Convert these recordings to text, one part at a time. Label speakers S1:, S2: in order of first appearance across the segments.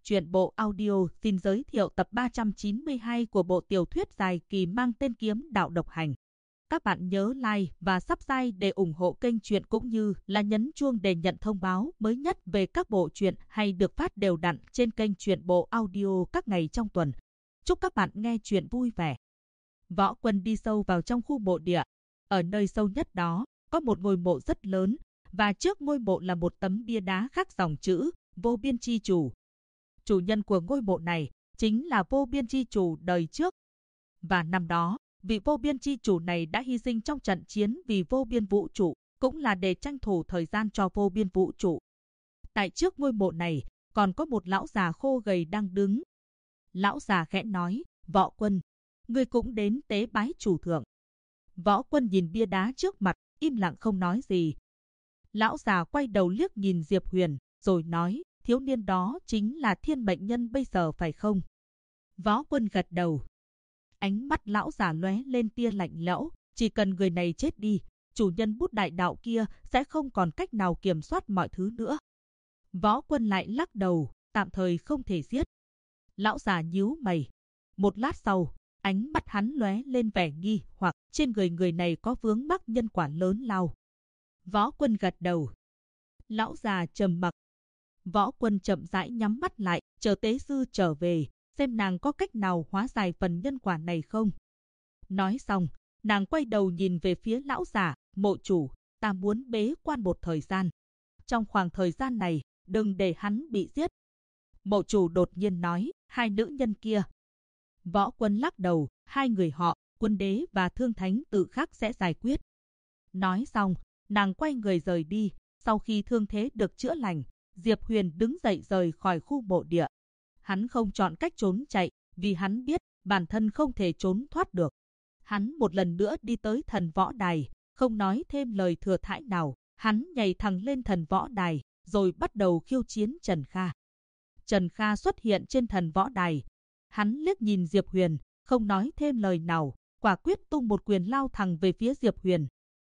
S1: Truyện bộ audio xin giới thiệu tập 392 của bộ tiểu thuyết dài kỳ mang tên Kiếm Đạo Độc Hành. Các bạn nhớ like và subscribe để ủng hộ kênh truyện cũng như là nhấn chuông để nhận thông báo mới nhất về các bộ truyện hay được phát đều đặn trên kênh truyện bộ audio các ngày trong tuần. Chúc các bạn nghe truyện vui vẻ. Võ Quân đi sâu vào trong khu mộ địa. Ở nơi sâu nhất đó có một ngôi mộ rất lớn, và trước ngôi mộ là một tấm bia đá khắc dòng chữ Vô Biên Chi Chủ. Chủ nhân của ngôi mộ này chính là Vô Biên Chi Chủ đời trước. Và năm đó, vị Vô Biên Chi Chủ này đã hy sinh trong trận chiến vì vô biên vũ trụ, cũng là để tranh thủ thời gian cho vô biên vũ trụ. Tại trước ngôi mộ này, còn có một lão già khô gầy đang đứng. Lão già khẽ nói, Võ Quân, ngươi cũng đến tế bái chủ thượng. Võ Quân nhìn bia đá trước mặt, im lặng không nói gì. Lão già quay đầu liếc nhìn Diệp Huyền, rồi nói, thiếu niên đó chính là Thiên Mệnh Nhân bây giờ phải không? Võ Quân gật đầu. Ánh mắt lão già lóe lên tia lạnh lẽo, chỉ cần người này chết đi, chủ nhân bút đại đạo kia sẽ không còn cách nào kiểm soát mọi thứ nữa. Võ Quân lại lắc đầu, tạm thời không thể giết. Lão già nhíu mày. Một lát sau, ánh mắt hắn lóe lên vẻ nghi hoặc trên người này có vướng mắc nhân quả lớn lao. Võ Quân gật đầu. Lão già trầm mặc. Võ Quân chậm rãi nhắm mắt lại, chờ tế sư trở về, xem nàng có cách nào hóa giải phần nhân quả này không. Nói xong, nàng quay đầu nhìn về phía lão già, mộ chủ, ta muốn bế quan một thời gian. Trong khoảng thời gian này, đừng để hắn bị giết. Mộ chủ đột nhiên nói, hai nữ nhân kia. Võ Quân lắc đầu, hai người họ, Quân Đế và Thương Thánh tự khắc sẽ giải quyết. Nói xong, nàng quay người rời đi. Sau khi thương thế được chữa lành, Diệp Huyền đứng dậy rời khỏi khu mộ địa. Hắn không chọn cách trốn chạy, vì hắn biết bản thân không thể trốn thoát được. Hắn một lần nữa đi tới thần võ đài, không nói thêm lời thừa thãi nào. Hắn nhảy thẳng lên thần võ đài, rồi bắt đầu khiêu chiến Trần Kha. Trần Kha xuất hiện trên thần võ đài. Hắn liếc nhìn Diệp Huyền, không nói thêm lời nào, quả quyết tung một quyền lao thẳng về phía Diệp Huyền.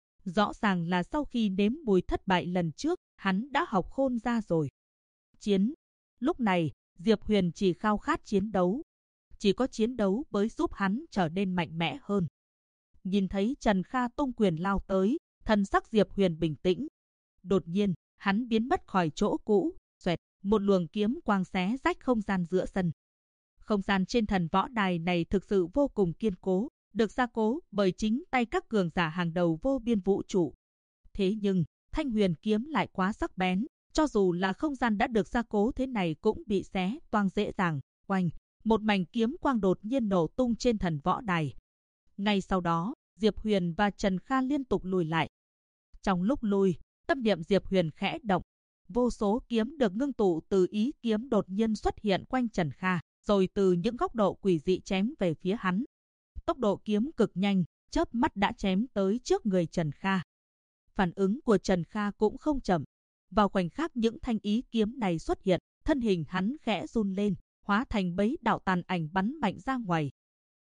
S1: Rõ ràng là sau khi nếm mùi thất bại lần trước, hắn đã học khôn ra rồi. Chiến. Lúc này, Diệp Huyền chỉ khao khát chiến đấu. Chỉ có chiến đấu mới giúp hắn trở nên mạnh mẽ hơn. Nhìn thấy Trần Kha tung quyền lao tới, thần sắc Diệp Huyền bình tĩnh. Đột nhiên, hắn biến mất khỏi chỗ cũ, xoẹt, một luồng kiếm quang xé rách không gian giữa sân. Không gian trên thần võ đài này thực sự vô cùng kiên cố, được gia cố bởi chính tay các cường giả hàng đầu vô biên vũ trụ. Thế nhưng, thanh huyền kiếm lại quá sắc bén, cho dù là không gian đã được gia cố thế này cũng bị xé toang dễ dàng. Oanh, một mảnh kiếm quang đột nhiên nổ tung trên thần võ đài. Ngay sau đó, Diệp Huyền và Trần Kha liên tục lùi lại. Trong lúc lùi, tâm niệm Diệp Huyền khẽ động. Vô số kiếm được ngưng tụ từ ý kiếm đột nhiên xuất hiện quanh Trần Kha, rồi từ những góc độ quỷ dị chém về phía hắn. Tốc độ kiếm cực nhanh, chớp mắt đã chém tới trước người Trần Kha. Phản ứng của Trần Kha cũng không chậm. Vào khoảnh khắc những thanh ý kiếm này xuất hiện, thân hình hắn khẽ run lên, hóa thành bấy đạo tàn ảnh bắn mạnh ra ngoài.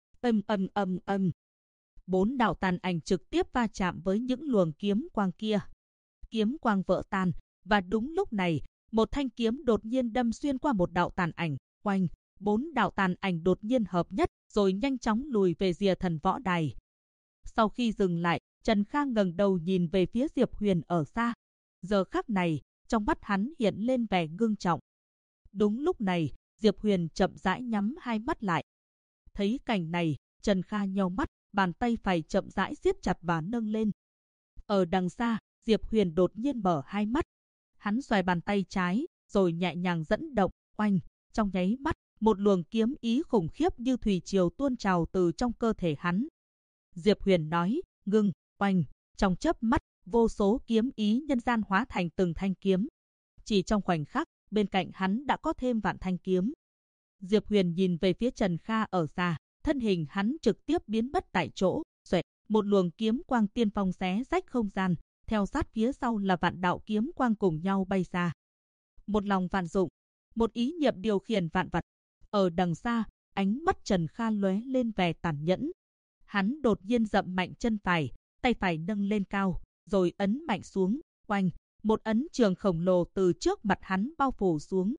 S1: Âm. 4 đạo tàn ảnh trực tiếp va chạm với những luồng kiếm quang kia. Kiếm quang vỡ tan, và đúng lúc này, một thanh kiếm đột nhiên đâm xuyên qua một đạo tàn ảnh. Oanh, 4 đạo tàn ảnh đột nhiên hợp nhất, rồi nhanh chóng lùi về rìa thần võ đài. Sau khi dừng lại, Trần Kha ngẩng đầu nhìn về phía Diệp Huyền ở xa. Giờ khắc này, trong mắt hắn hiện lên vẻ ngưng trọng. Đúng lúc này, Diệp Huyền chậm rãi nhắm hai mắt lại. Thấy cảnh này, Trần Kha nheo mắt, bàn tay phải chậm rãi siết chặt và nâng lên. Ở đằng xa, Diệp Huyền đột nhiên mở hai mắt. Hắn xoay bàn tay trái, rồi nhẹ nhàng dẫn động. Oanh, trong nháy mắt, một luồng kiếm ý khủng khiếp như thủy triều tuôn trào từ trong cơ thể hắn. Diệp Huyền nói, ngưng. Oanh, trong chớp mắt, vô số kiếm ý nhân gian hóa thành từng thanh kiếm. Chỉ trong khoảnh khắc, bên cạnh hắn đã có thêm vạn thanh kiếm. Diệp Huyền nhìn về phía Trần Kha ở xa, thân hình hắn trực tiếp biến mất tại chỗ. Xoẹt, một luồng kiếm quang tiên phong xé rách không gian, theo sát phía sau là vạn đạo kiếm quang cùng nhau bay ra. Một lòng vạn dụng, một ý niệm điều khiển vạn vật. Ở đằng xa, ánh mắt Trần Kha lóe lên vẻ tàn nhẫn. Hắn đột nhiên dậm mạnh chân phải, tay phải nâng lên cao, rồi ấn mạnh xuống. Oanh, một ấn trường khổng lồ từ trước mặt hắn bao phủ xuống.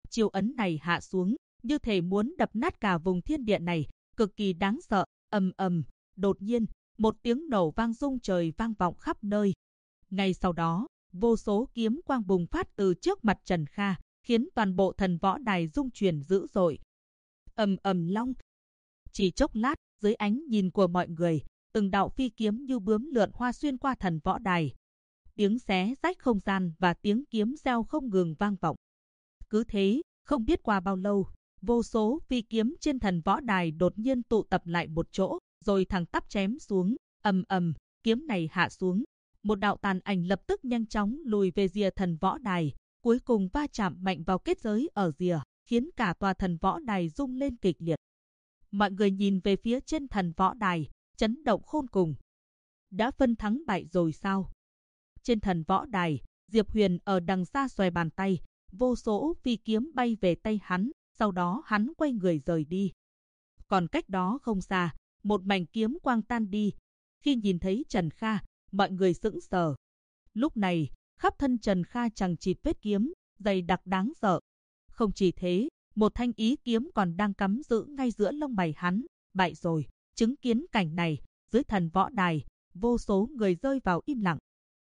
S1: Chiêu ấn này hạ xuống, như thể muốn đập nát cả vùng thiên địa này, cực kỳ đáng sợ. Ầm ầm, đột nhiên, một tiếng nổ vang rung trời vang vọng khắp nơi. Ngay sau đó, vô số kiếm quang bùng phát từ trước mặt Trần Kha, khiến toàn bộ thần võ đài rung chuyển dữ dội. Ầm ầm long. Chỉ chốc lát, dưới ánh nhìn của mọi người, từng đạo phi kiếm như bướm lượn hoa xuyên qua thần võ đài. Tiếng xé rách không gian và tiếng kiếm reo không ngừng vang vọng. Cứ thế, không biết qua bao lâu, vô số phi kiếm trên thần võ đài đột nhiên tụ tập lại một chỗ, rồi thẳng tắp chém xuống. Ầm ầm, kiếm này hạ xuống, một đạo tàn ảnh lập tức nhanh chóng lùi về rìa thần võ đài, cuối cùng va chạm mạnh vào kết giới ở rìa, khiến cả tòa thần võ đài rung lên kịch liệt. Mọi người nhìn về phía trên thần võ đài, chấn động khôn cùng. Đã phân thắng bại rồi sao? Trên thần võ đài, Diệp Huyền ở đằng xa xòe bàn tay, vô số phi kiếm bay về tay hắn, sau đó hắn quay người rời đi. Còn cách đó không xa, một mảnh kiếm quang tan đi. Khi nhìn thấy Trần Kha, mọi người sững sờ. Lúc này, khắp thân Trần Kha chằng chịt vết kiếm, dày đặc đáng sợ. Không chỉ thế, một thanh ý kiếm còn đang cắm giữ ngay giữa lông mày hắn. Bại rồi. Chứng kiến cảnh này, dưới thần võ đài, vô số người rơi vào im lặng.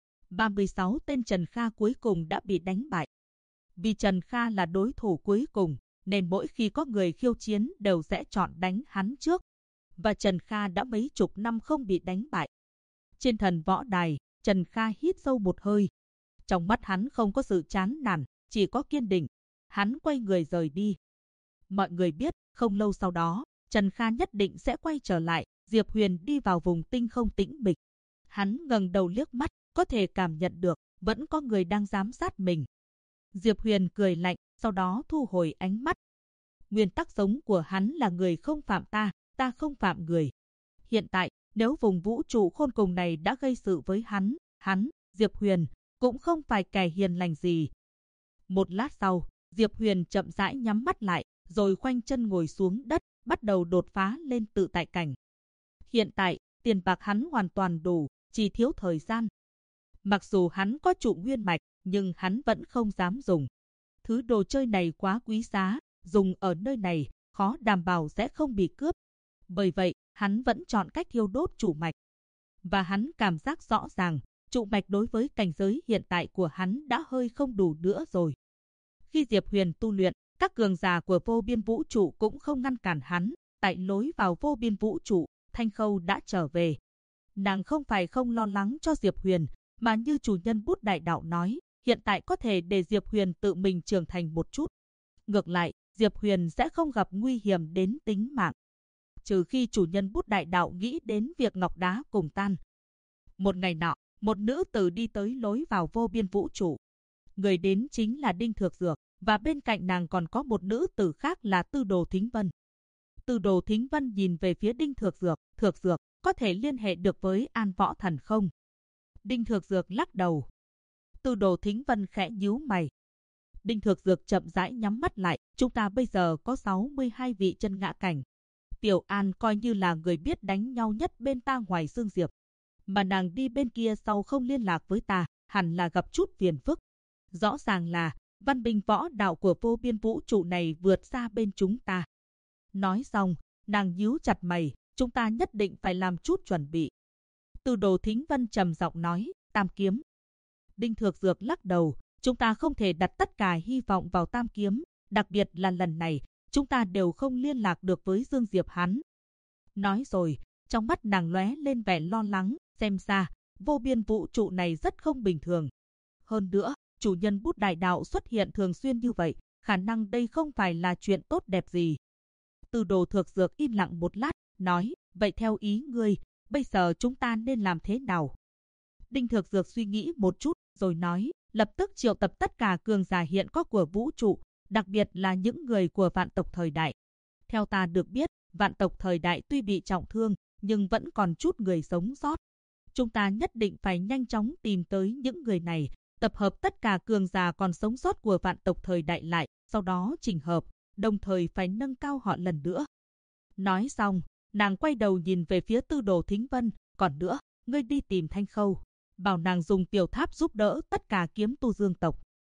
S1: 36 tên Trần Kha cuối cùng đã bị đánh bại. Vì Trần Kha là đối thủ cuối cùng, nên mỗi khi có người khiêu chiến đều sẽ chọn đánh hắn trước. Và Trần Kha đã mấy chục năm không bị đánh bại. Trên thần võ đài, Trần Kha hít sâu một hơi. Trong mắt hắn không có sự chán nản, chỉ có kiên định. Hắn quay người rời đi. Mọi người biết, không lâu sau đó, Trần Kha nhất định sẽ quay trở lại. Diệp Huyền đi vào vùng tinh không tĩnh mịch. Hắn ngẩng đầu liếc mắt, có thể cảm nhận được, vẫn có người đang giám sát mình. Diệp Huyền cười lạnh, sau đó thu hồi ánh mắt. Nguyên tắc sống của hắn là người không phạm ta, ta không phạm người. Hiện tại, nếu vùng vũ trụ khôn cùng này đã gây sự với hắn, Diệp Huyền, cũng không phải kẻ hiền lành gì. Một lát sau, Diệp Huyền chậm rãi nhắm mắt lại, rồi khoanh chân ngồi xuống đất, bắt đầu đột phá lên tự tại cảnh. Hiện tại, tiền bạc hắn hoàn toàn đủ, chỉ thiếu thời gian. Mặc dù hắn có trụ nguyên mạch, nhưng hắn vẫn không dám dùng. Thứ đồ chơi này quá quý giá, dùng ở nơi này, khó đảm bảo sẽ không bị cướp. Bởi vậy, hắn vẫn chọn cách thiêu đốt trụ mạch. Và hắn cảm giác rõ ràng, trụ mạch đối với cảnh giới hiện tại của hắn đã hơi không đủ nữa rồi. Khi Diệp Huyền tu luyện, các cường giả của vô biên vũ trụ cũng không ngăn cản hắn. Tại lối vào vô biên vũ trụ, Thanh Khâu đã trở về. Nàng không phải không lo lắng cho Diệp Huyền, mà như chủ nhân bút đại đạo nói, hiện tại có thể để Diệp Huyền tự mình trưởng thành một chút. Ngược lại, Diệp Huyền sẽ không gặp nguy hiểm đến tính mạng. Trừ khi chủ nhân bút đại đạo nghĩ đến việc ngọc đá cùng tan. Một ngày nọ, một nữ tử đi tới lối vào vô biên vũ trụ. Người đến chính là Đinh Thược Dược, và bên cạnh nàng còn có một nữ tử khác là Tư Đồ Thính Vân. Tư Đồ Thính Vân nhìn về phía Đinh Thược Dược, có thể liên hệ được với An Võ Thần không? Đinh Thược Dược lắc đầu. Tư Đồ Thính Vân khẽ nhíu mày. Đinh Thược Dược chậm rãi nhắm mắt lại, chúng ta bây giờ có 62 vị chân ngã cảnh. Tiểu An coi như là người biết đánh nhau nhất bên ta ngoài Dương Diệp. Mà nàng đi bên kia sau không liên lạc với ta, hẳn là gặp chút phiền phức. Rõ ràng là, văn binh võ đạo của vô biên vũ trụ này vượt xa bên chúng ta. Nói xong, nàng nhíu chặt mày, chúng ta nhất định phải làm chút chuẩn bị. Tư Đồ Thính Vân trầm giọng nói, Tam Kiếm. Đinh Thược Dược lắc đầu, chúng ta không thể đặt tất cả hy vọng vào Tam Kiếm, đặc biệt là lần này, chúng ta đều không liên lạc được với Dương Diệp hắn. Nói rồi, trong mắt nàng lóe lên vẻ lo lắng, xem ra, vô biên vũ trụ này rất không bình thường. Hơn nữa, chủ nhân bút đại đạo xuất hiện thường xuyên như vậy, khả năng đây không phải là chuyện tốt đẹp gì. Tư Đồ Thược Dược im lặng một lát, nói, vậy theo ý ngươi, bây giờ chúng ta nên làm thế nào? Đinh Thược Dược suy nghĩ một chút, rồi nói, lập tức triệu tập tất cả cường giả hiện có của vũ trụ, đặc biệt là những người của vạn tộc thời đại. Theo ta được biết, vạn tộc thời đại tuy bị trọng thương, nhưng vẫn còn chút người sống sót. Chúng ta nhất định phải nhanh chóng tìm tới những người này, tập hợp tất cả cường giả còn sống sót của vạn tộc thời đại lại, sau đó chỉnh hợp, đồng thời phải nâng cao họ lần nữa. Nói xong, nàng quay đầu nhìn về phía Tư Đồ Thính Vân, còn nữa, ngươi đi tìm Thanh Khâu, bảo nàng dùng tiểu tháp giúp đỡ tất cả kiếm tu Dương tộc,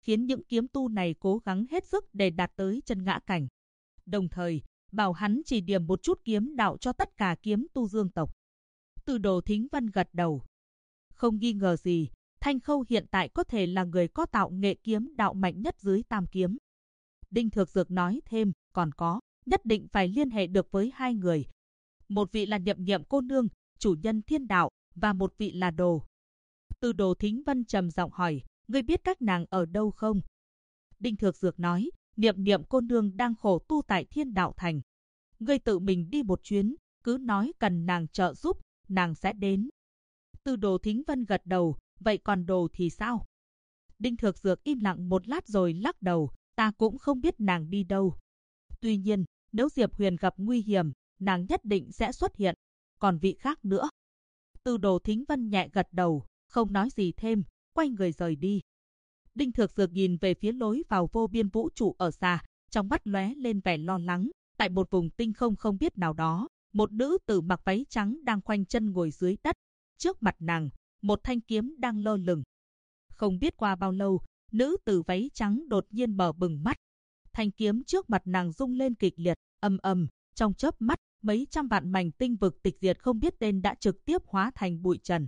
S1: khiến những kiếm tu này cố gắng hết sức để đạt tới chân ngã cảnh. Đồng thời, bảo hắn chỉ điểm một chút kiếm đạo cho tất cả kiếm tu Dương tộc. Từ Đồ Thính Vân gật đầu. Không nghi ngờ gì, Thanh Khâu hiện tại có thể là người có tạo nghệ kiếm đạo mạnh nhất dưới tam kiếm. Đinh Thược Dược nói thêm, còn có, nhất định phải liên hệ được với hai người. Một vị là Niệm Niệm cô nương, chủ nhân thiên đạo, và một vị là Đồ. Từ Đồ Thính Vân trầm giọng hỏi, ngươi biết các nàng ở đâu không? Đinh Thược Dược nói, Niệm Niệm cô nương đang khổ tu tại Thiên Đạo Thành. Ngươi tự mình đi một chuyến, cứ nói cần nàng trợ giúp, nàng sẽ đến. Từ Đồ Thính Vân gật đầu, vậy còn Đồ thì sao? Đinh Thược Dược im lặng một lát rồi lắc đầu, ta cũng không biết nàng đi đâu. Tuy nhiên, nếu Diệp Huyền gặp nguy hiểm, nàng nhất định sẽ xuất hiện. Còn vị khác nữa? Từ Đồ Thính Vân nhẹ gật đầu, không nói gì thêm, quay người rời đi. Đinh Thược Dược nhìn về phía lối vào vô biên vũ trụ ở xa, trong mắt lóe lên vẻ lo lắng. Tại một vùng tinh không không biết nào đó, một nữ tử mặc váy trắng đang khoanh chân ngồi dưới đất. Trước mặt nàng, một thanh kiếm đang lơ lửng. Không biết qua bao lâu, nữ tử váy trắng đột nhiên mở bừng mắt. Thanh kiếm trước mặt nàng rung lên kịch liệt, ầm ầm, trong chớp mắt, mấy trăm vạn mảnh tinh vực tịch diệt không biết tên đã trực tiếp hóa thành bụi trần.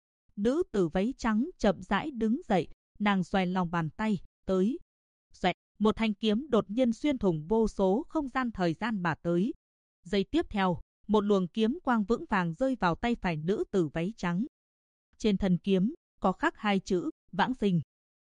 S1: Nữ tử váy trắng chậm rãi đứng dậy, nàng xoay lòng bàn tay, tới. Xoẹt, một thanh kiếm đột nhiên xuyên thủng vô số không gian thời gian mà tới. Giây tiếp theo, một luồng kiếm quang vững vàng rơi vào tay phải nữ tử váy trắng. Trên thân kiếm, có khắc hai chữ, vãng sinh.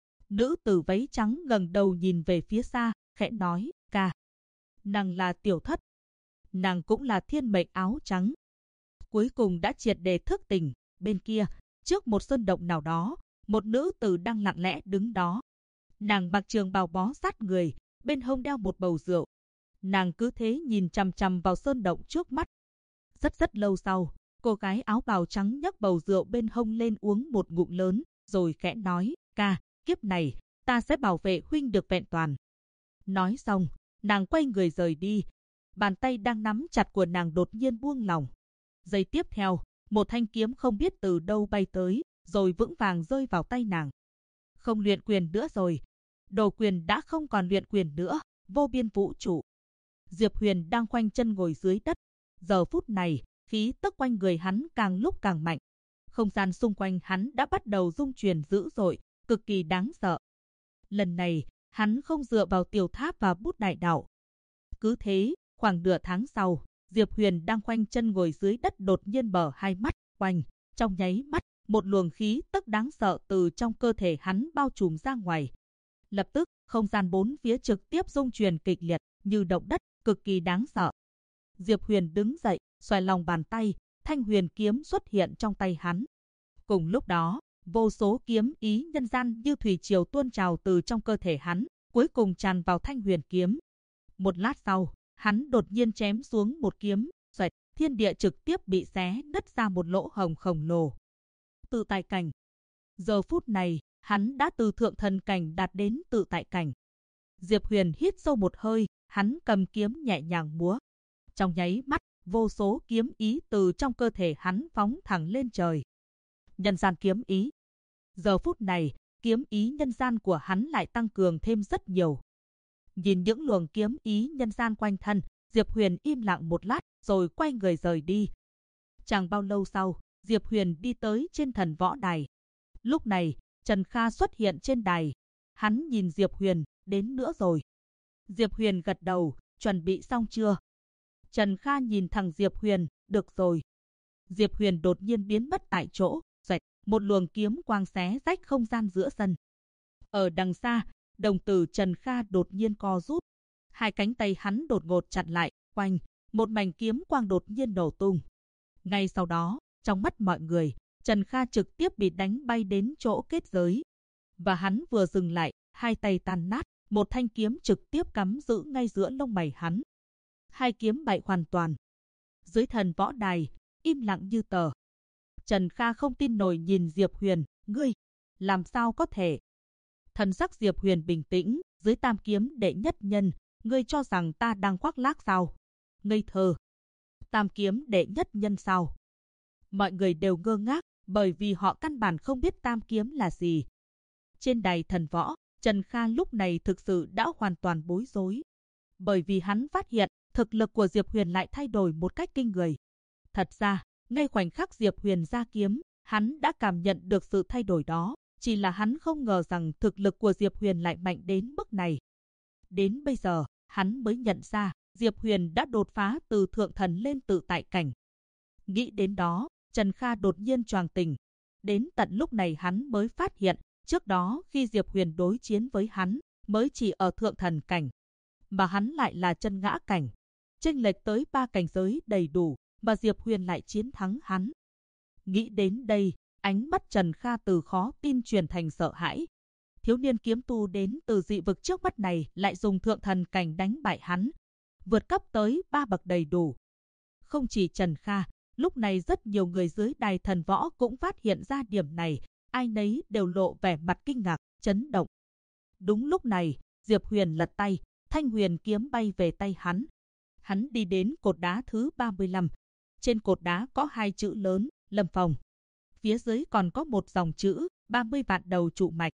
S1: Nữ tử váy trắng ngẩng đầu nhìn về phía xa, khẽ nói, ca. Nàng là Tiểu Thất. Nàng cũng là thiên mệnh áo trắng. Cuối cùng đã triệt để thức tỉnh. Bên kia, trước một sơn động nào đó, một nữ tử đang lặng lẽ đứng đó. Nàng mặc trường bào bó sát người, bên hông đeo một bầu rượu. Nàng cứ thế nhìn chằm chằm vào sơn động trước mắt. Rất lâu sau, cô gái áo bào trắng nhấc bầu rượu bên hông lên uống một ngụm lớn, rồi khẽ nói, ca, kiếp này, ta sẽ bảo vệ huynh được vẹn toàn. Nói xong, nàng quay người rời đi. Bàn tay đang nắm chặt của nàng đột nhiên buông lỏng. Giây tiếp theo, một thanh kiếm không biết từ đâu bay tới, rồi vững vàng rơi vào tay nàng. Không luyện quyền nữa rồi. Đồ quyền đã không còn luyện quyền nữa. Vô biên vũ trụ. Diệp Huyền đang khoanh chân ngồi dưới đất. Giờ phút này, khí tức quanh người hắn càng lúc càng mạnh. Không gian xung quanh hắn đã bắt đầu rung chuyển dữ dội, cực kỳ đáng sợ. Lần này, hắn không dựa vào tiểu tháp và bút đại đạo. Cứ thế, khoảng nửa tháng sau, Diệp Huyền đang khoanh chân ngồi dưới đất đột nhiên mở hai mắt, quanh. Trong nháy mắt, một luồng khí tức đáng sợ từ trong cơ thể hắn bao trùm ra ngoài. Lập tức, không gian bốn phía trực tiếp rung chuyển kịch liệt, như động đất, cực kỳ đáng sợ. Diệp Huyền đứng dậy, xoay lòng bàn tay, thanh huyền kiếm xuất hiện trong tay hắn. Cùng lúc đó, vô số kiếm ý nhân gian như thủy triều tuôn trào từ trong cơ thể hắn, cuối cùng tràn vào thanh huyền kiếm. Một lát sau, hắn đột nhiên chém xuống một kiếm, xoẹt, thiên địa trực tiếp bị xé nứt ra một lỗ hổng khổng lồ. Tự tại cảnh. Giờ phút này, hắn đã từ thượng thần cảnh đạt đến tự tại cảnh. Diệp Huyền hít sâu một hơi, hắn cầm kiếm nhẹ nhàng múa. Trong nháy mắt, vô số kiếm ý từ trong cơ thể hắn phóng thẳng lên trời. Nhân gian kiếm ý. Giờ phút này, kiếm ý nhân gian của hắn lại tăng cường thêm rất nhiều. Nhìn những luồng kiếm ý nhân gian quanh thân, Diệp Huyền im lặng một lát, rồi quay người rời đi. Chẳng bao lâu sau, Diệp Huyền đi tới trên thần võ đài. Lúc này, Trần Kha xuất hiện trên đài. Hắn nhìn Diệp Huyền, đến nữa rồi. Diệp Huyền gật đầu, chuẩn bị xong chưa? Trần Kha nhìn thằng Diệp Huyền, được rồi. Diệp Huyền đột nhiên biến mất tại chỗ, xoẹt, một luồng kiếm quang xé rách không gian giữa sân. Ở đằng xa, đồng tử Trần Kha đột nhiên co rút. Hai cánh tay hắn đột ngột chặn lại, quanh, một mảnh kiếm quang đột nhiên nổ tung. Ngay sau đó, trong mắt mọi người, Trần Kha trực tiếp bị đánh bay đến chỗ kết giới. Và hắn vừa dừng lại, hai tay tan nát, một thanh kiếm trực tiếp cắm giữ ngay giữa lông mày hắn. Hai kiếm bại hoàn toàn. Dưới thần võ đài, im lặng như tờ. Trần Kha không tin nổi nhìn Diệp Huyền, ngươi, làm sao có thể? Thần sắc Diệp Huyền bình tĩnh, dưới tam kiếm đệ nhất nhân, ngươi cho rằng ta đang khoác lác sao? Ngây thơ. Tam kiếm đệ nhất nhân sao? Mọi người đều ngơ ngác, bởi vì họ căn bản không biết tam kiếm là gì. Trên đài thần võ, Trần Kha lúc này thực sự đã hoàn toàn bối rối. Bởi vì hắn phát hiện thực lực của Diệp Huyền lại thay đổi một cách kinh người. Thật ra, ngay khoảnh khắc Diệp Huyền ra kiếm, hắn đã cảm nhận được sự thay đổi đó. Chỉ là hắn không ngờ rằng thực lực của Diệp Huyền lại mạnh đến mức này. Đến bây giờ, hắn mới nhận ra Diệp Huyền đã đột phá từ thượng thần lên tự tại cảnh. Nghĩ đến đó, Trần Kha đột nhiên choàng tỉnh. Đến tận lúc này hắn mới phát hiện, trước đó khi Diệp Huyền đối chiến với hắn, mới chỉ ở thượng thần cảnh, mà hắn lại là chân ngã cảnh. Chênh lệch tới 3 cảnh giới đầy đủ, mà Diệp Huyền lại chiến thắng hắn. Nghĩ đến đây, ánh mắt Trần Kha từ khó tin chuyển thành sợ hãi. Thiếu niên kiếm tu đến từ dị vực trước mắt này lại dùng thượng thần cảnh đánh bại hắn, vượt cấp tới 3 bậc đầy đủ. Không chỉ Trần Kha, lúc này rất nhiều người dưới đài thần võ cũng phát hiện ra điểm này, ai nấy đều lộ vẻ mặt kinh ngạc, chấn động. Đúng lúc này, Diệp Huyền lật tay, thanh huyền kiếm bay về tay hắn. Hắn đi đến cột đá thứ 35. Trên cột đá có 2 chữ lớn, Lâm Phong. Phía dưới còn có một dòng chữ, 30 vạn đầu trụ mạch.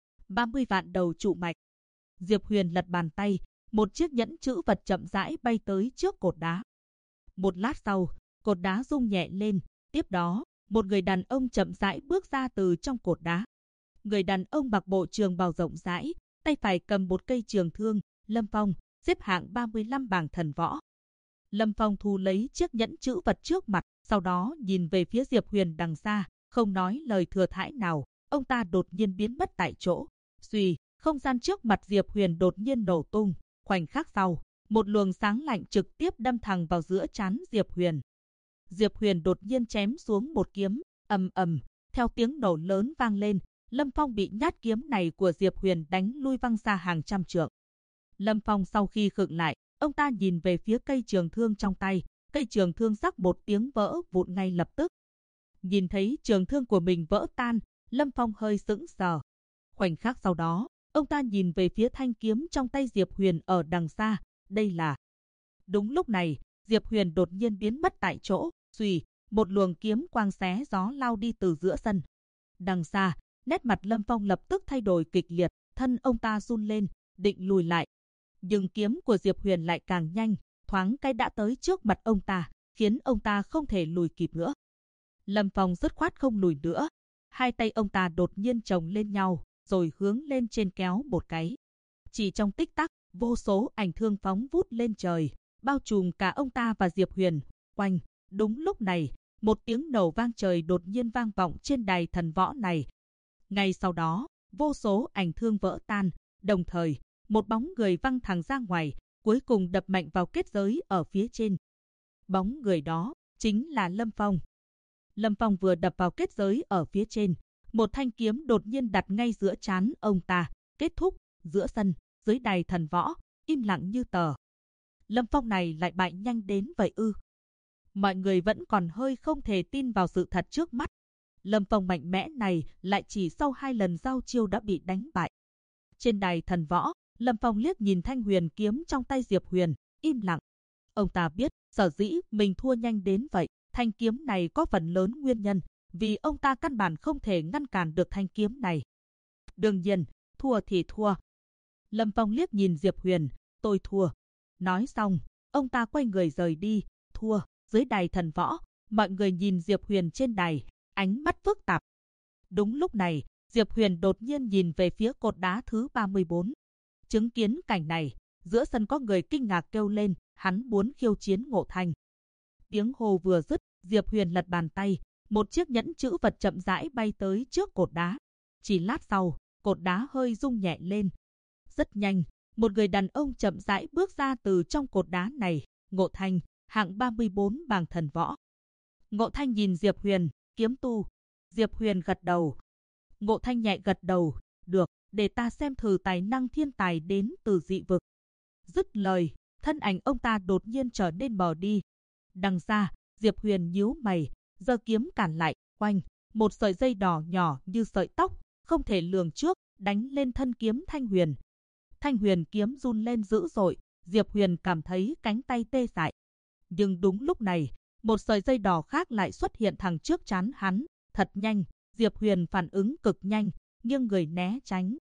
S1: 30 vạn đầu trụ mạch. Diệp Huyền lật bàn tay, một chiếc nhẫn chữ vật chậm rãi bay tới trước cột đá. Một lát sau, cột đá rung nhẹ lên, tiếp đó, một người đàn ông chậm rãi bước ra từ trong cột đá. Người đàn ông mặc bộ trường bào rộng rãi, tay phải cầm một cây trường thương, Lâm Phong, xếp hạng 35 bảng thần võ. Lâm Phong thu lấy chiếc nhẫn chữ vật trước mặt, sau đó nhìn về phía Diệp Huyền đằng xa, không nói lời thừa thãi nào, ông ta đột nhiên biến mất tại chỗ. Xuy, không gian trước mặt Diệp Huyền đột nhiên nổ tung, khoảnh khắc sau, một luồng sáng lạnh trực tiếp đâm thẳng vào giữa trán Diệp Huyền. Diệp Huyền đột nhiên chém xuống một kiếm, ầm ầm, theo tiếng nổ lớn vang lên, Lâm Phong bị nhát kiếm này của Diệp Huyền đánh lui văng xa hàng trăm trượng. Lâm Phong sau khi khựng lại, ông ta nhìn về phía cây trường thương trong tay, cây trường thương rắc một tiếng vỡ vụn ngay lập tức. Nhìn thấy trường thương của mình vỡ tan, Lâm Phong hơi sững sờ. Khoảnh khắc sau đó, ông ta nhìn về phía thanh kiếm trong tay Diệp Huyền ở đằng xa, đây là... Đúng lúc này, Diệp Huyền đột nhiên biến mất tại chỗ, xuy, một luồng kiếm quang xé gió lao đi từ giữa sân. Đằng xa, nét mặt Lâm Phong lập tức thay đổi kịch liệt, thân ông ta run lên, định lùi lại. Nhưng kiếm của Diệp Huyền lại càng nhanh, thoáng cái đã tới trước mặt ông ta, khiến ông ta không thể lùi kịp nữa. Lâm Phong dứt khoát không lùi nữa. Hai tay ông ta đột nhiên chồng lên nhau, rồi hướng lên trên kéo một cái. Chỉ trong tích tắc, vô số ảnh thương phóng vút lên trời, bao trùm cả ông ta và Diệp Huyền. Oanh! Đúng lúc này, một tiếng nổ vang trời đột nhiên vang vọng trên đài thần võ này. Ngay sau đó, vô số ảnh thương vỡ tan, đồng thời, một bóng người văng thẳng ra ngoài, cuối cùng đập mạnh vào kết giới ở phía trên. Bóng người đó chính là Lâm Phong. Lâm Phong vừa đập vào kết giới ở phía trên, một thanh kiếm đột nhiên đặt ngay giữa trán ông ta, kết thúc, giữa sân, dưới đài thần võ, im lặng như tờ. Lâm Phong này lại bại nhanh đến vậy ư? Mọi người vẫn còn hơi không thể tin vào sự thật trước mắt. Lâm Phong mạnh mẽ này lại chỉ sau 2 lần giao chiêu đã bị đánh bại. Trên đài thần võ, Lâm Phong liếc nhìn thanh huyền kiếm trong tay Diệp Huyền, im lặng. Ông ta biết, sở dĩ mình thua nhanh đến vậy, thanh kiếm này có phần lớn nguyên nhân, vì ông ta căn bản không thể ngăn cản được thanh kiếm này. Đương nhiên, thua thì thua. Lâm Phong liếc nhìn Diệp Huyền, tôi thua. Nói xong, ông ta quay người rời đi, thua. Dưới đài thần võ, mọi người nhìn Diệp Huyền trên đài, ánh mắt phức tạp. Đúng lúc này, Diệp Huyền đột nhiên nhìn về phía cột đá thứ 34. Chứng kiến cảnh này, giữa sân có người kinh ngạc kêu lên, hắn muốn khiêu chiến Ngộ Thanh. Tiếng hô vừa dứt, Diệp Huyền lật bàn tay, một chiếc nhẫn chữ vật chậm rãi bay tới trước cột đá. Chỉ lát sau, cột đá hơi rung nhẹ lên. Rất nhanh, một người đàn ông chậm rãi bước ra từ trong cột đá này, Ngộ Thanh, hạng 34 bảng thần võ. Ngộ Thanh nhìn Diệp Huyền, kiếm tu. Diệp Huyền gật đầu. Ngộ Thanh nhẹ gật đầu, được, để ta xem thử tài năng thiên tài đến từ dị vực. Dứt lời, thân ảnh ông ta đột nhiên trở nên mờ đi. Đằng xa, Diệp Huyền nhíu mày, giơ kiếm cản lại, oanh, một sợi dây đỏ nhỏ như sợi tóc, không thể lường trước, đánh lên thân kiếm Thanh Huyền. Thanh Huyền kiếm run lên dữ dội, Diệp Huyền cảm thấy cánh tay tê dại. Nhưng đúng lúc này, một sợi dây đỏ khác lại xuất hiện thẳng trước trán hắn, thật nhanh, Diệp Huyền phản ứng cực nhanh, nghiêng người né tránh,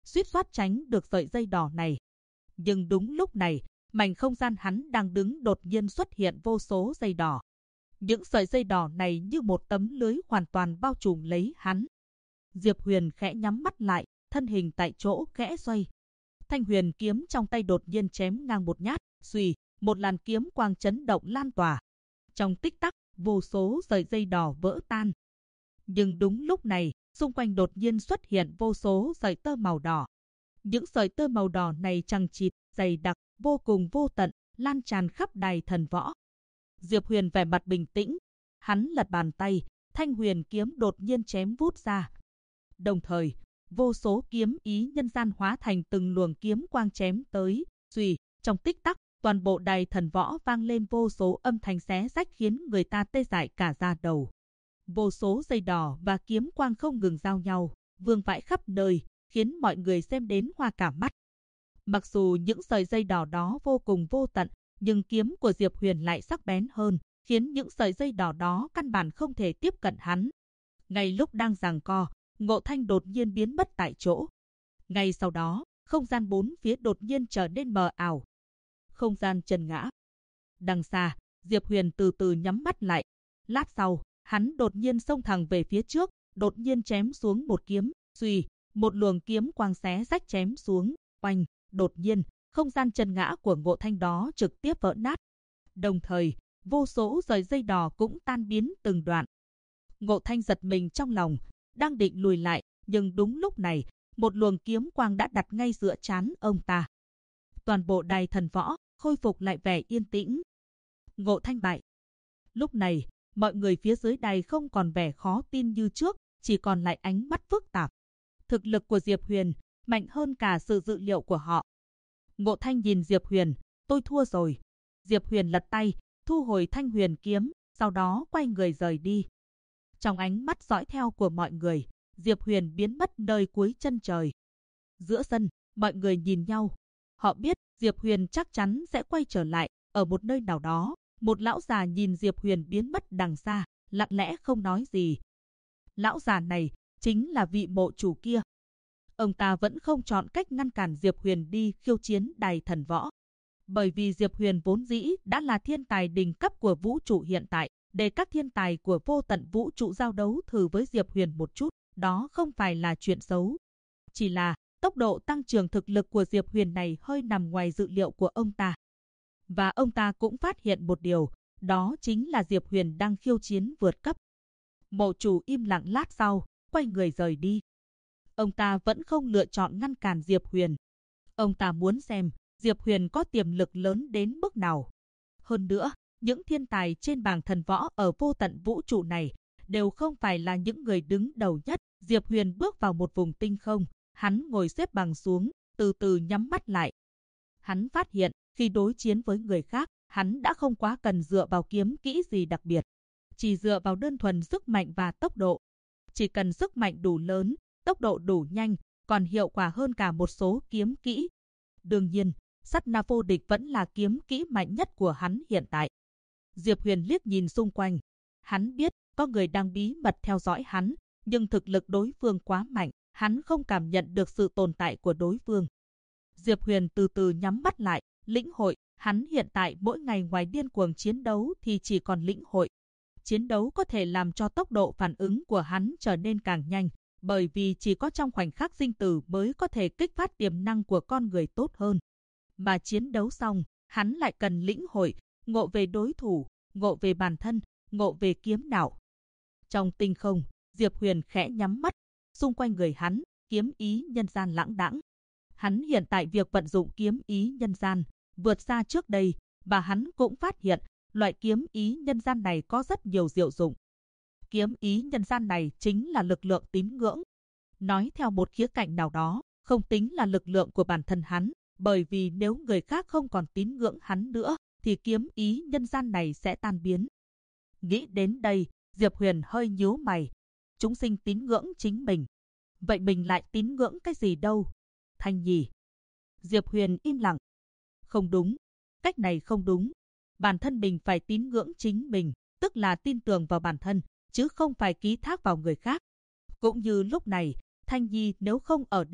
S1: suýt soát tránh được sợi dây đỏ này. Nhưng đúng lúc này, mảnh không gian hắn đang đứng đột nhiên xuất hiện vô số dây đỏ. Những sợi dây đỏ này như một tấm lưới hoàn toàn bao trùm lấy hắn. Diệp Huyền khẽ nhắm mắt lại, thân hình tại chỗ khẽ xoay. Thanh huyền kiếm trong tay đột nhiên chém ngang một nhát, xuy, một làn kiếm quang chấn động lan tỏa. Trong tích tắc, vô số sợi dây đỏ vỡ tan. Nhưng đúng lúc này, xung quanh đột nhiên xuất hiện vô số sợi tơ màu đỏ. Những sợi tơ màu đỏ này chằng chịt, dày đặc, vô cùng vô tận, lan tràn khắp đài thần võ. Diệp Huyền vẻ mặt bình tĩnh, hắn lật bàn tay, thanh huyền kiếm đột nhiên chém vút ra. Đồng thời, vô số kiếm ý nhân gian hóa thành từng luồng kiếm quang chém tới, xuy, trong tích tắc, toàn bộ đài thần võ vang lên vô số âm thanh xé rách khiến người ta tê dại cả da đầu. Vô số dây đỏ và kiếm quang không ngừng giao nhau, vương vãi khắp nơi, khiến mọi người xem đến hoa cả mắt. Mặc dù những sợi dây đỏ đó vô cùng vô tận, nhưng kiếm của Diệp Huyền lại sắc bén hơn, khiến những sợi dây đỏ đó căn bản không thể tiếp cận hắn. Ngay lúc đang giằng co, Ngộ Thanh đột nhiên biến mất tại chỗ. Ngay sau đó, không gian bốn phía đột nhiên trở nên mờ ảo. Không gian trần ngã. Đằng xa, Diệp Huyền từ từ nhắm mắt lại. Lát sau, hắn đột nhiên xông thẳng về phía trước, đột nhiên chém xuống một kiếm, xuy, một luồng kiếm quang xé rách chém xuống, oanh, đột nhiên, không gian trần ngã của Ngộ Thanh đó trực tiếp vỡ nát. Đồng thời, vô số sợi dây đỏ cũng tan biến từng đoạn. Ngộ Thanh giật mình trong lòng, đang định lùi lại, nhưng đúng lúc này, một luồng kiếm quang đã đặt ngay giữa trán ông ta. Toàn bộ đài thần võ khôi phục lại vẻ yên tĩnh. Ngộ Thanh bại. Lúc này, mọi người phía dưới đài không còn vẻ khó tin như trước, chỉ còn lại ánh mắt phức tạp. Thực lực của Diệp Huyền mạnh hơn cả sự dự liệu của họ. Ngộ Thanh nhìn Diệp Huyền, tôi thua rồi. Diệp Huyền lật tay, thu hồi thanh huyền kiếm, sau đó quay người rời đi. Trong ánh mắt dõi theo của mọi người, Diệp Huyền biến mất nơi cuối chân trời. Giữa sân, mọi người nhìn nhau. Họ biết Diệp Huyền chắc chắn sẽ quay trở lại, ở một nơi nào đó. Một lão già nhìn Diệp Huyền biến mất đằng xa, lặng lẽ không nói gì. Lão già này chính là vị mộ chủ kia. Ông ta vẫn không chọn cách ngăn cản Diệp Huyền đi khiêu chiến đài thần võ. Bởi vì Diệp Huyền vốn dĩ đã là thiên tài đỉnh cấp của vũ trụ hiện tại, để các thiên tài của vô tận vũ trụ giao đấu thử với Diệp Huyền một chút, đó không phải là chuyện xấu. Chỉ là tốc độ tăng trưởng thực lực của Diệp Huyền này hơi nằm ngoài dự liệu của ông ta. Và ông ta cũng phát hiện một điều, đó chính là Diệp Huyền đang khiêu chiến vượt cấp. Mộ chủ im lặng lát sau, quay người rời đi. Ông ta vẫn không lựa chọn ngăn cản Diệp Huyền. Ông ta muốn xem Diệp Huyền có tiềm lực lớn đến mức nào. Hơn nữa, những thiên tài trên bảng thần võ ở vô tận vũ trụ này đều không phải là những người đứng đầu nhất. Diệp Huyền bước vào một vùng tinh không, hắn ngồi xếp bằng xuống, từ từ nhắm mắt lại. Hắn phát hiện, khi đối chiến với người khác, hắn đã không quá cần dựa vào kiếm kỹ gì đặc biệt. Chỉ dựa vào đơn thuần sức mạnh và tốc độ. Chỉ cần sức mạnh đủ lớn, tốc độ đủ nhanh, còn hiệu quả hơn cả một số kiếm kỹ. Đương nhiên, Sát Na Vô Địch vẫn là kiếm kỹ mạnh nhất của hắn hiện tại. Diệp Huyền liếc nhìn xung quanh. Hắn biết có người đang bí mật theo dõi hắn, nhưng thực lực đối phương quá mạnh, hắn không cảm nhận được sự tồn tại của đối phương. Diệp Huyền từ từ nhắm mắt lại, lĩnh hội. Hắn hiện tại mỗi ngày ngoài điên cuồng chiến đấu thì chỉ còn lĩnh hội. Chiến đấu có thể làm cho tốc độ phản ứng của hắn trở nên càng nhanh, bởi vì chỉ có trong khoảnh khắc sinh tử mới có thể kích phát tiềm năng của con người tốt hơn. Mà chiến đấu xong, hắn lại cần lĩnh hội, ngộ về đối thủ, ngộ về bản thân, ngộ về kiếm đạo. Trong tinh không, Diệp Huyền khẽ nhắm mắt, xung quanh người hắn, kiếm ý nhân gian lãng đãng. Hắn hiện tại việc vận dụng kiếm ý nhân gian vượt xa trước đây, và hắn cũng phát hiện loại kiếm ý nhân gian này có rất nhiều diệu dụng. Kiếm ý nhân gian này chính là lực lượng tín ngưỡng. Nói theo một khía cạnh nào đó, không tính là lực lượng của bản thân hắn, bởi vì nếu người khác không còn tín ngưỡng hắn nữa, thì kiếm ý nhân gian này sẽ tan biến. Nghĩ đến đây, Diệp Huyền hơi nhíu mày. Chúng sinh tín ngưỡng chính mình. Vậy mình lại tín ngưỡng cái gì đâu? Thanh Nhi. Diệp Huyền im lặng. Không đúng. Cách này không đúng. Bản thân mình phải tín ngưỡng chính mình, tức là tin tưởng vào bản thân, chứ không phải ký thác vào người khác. Cũng như lúc này, Thanh Nhi nếu không ở đây,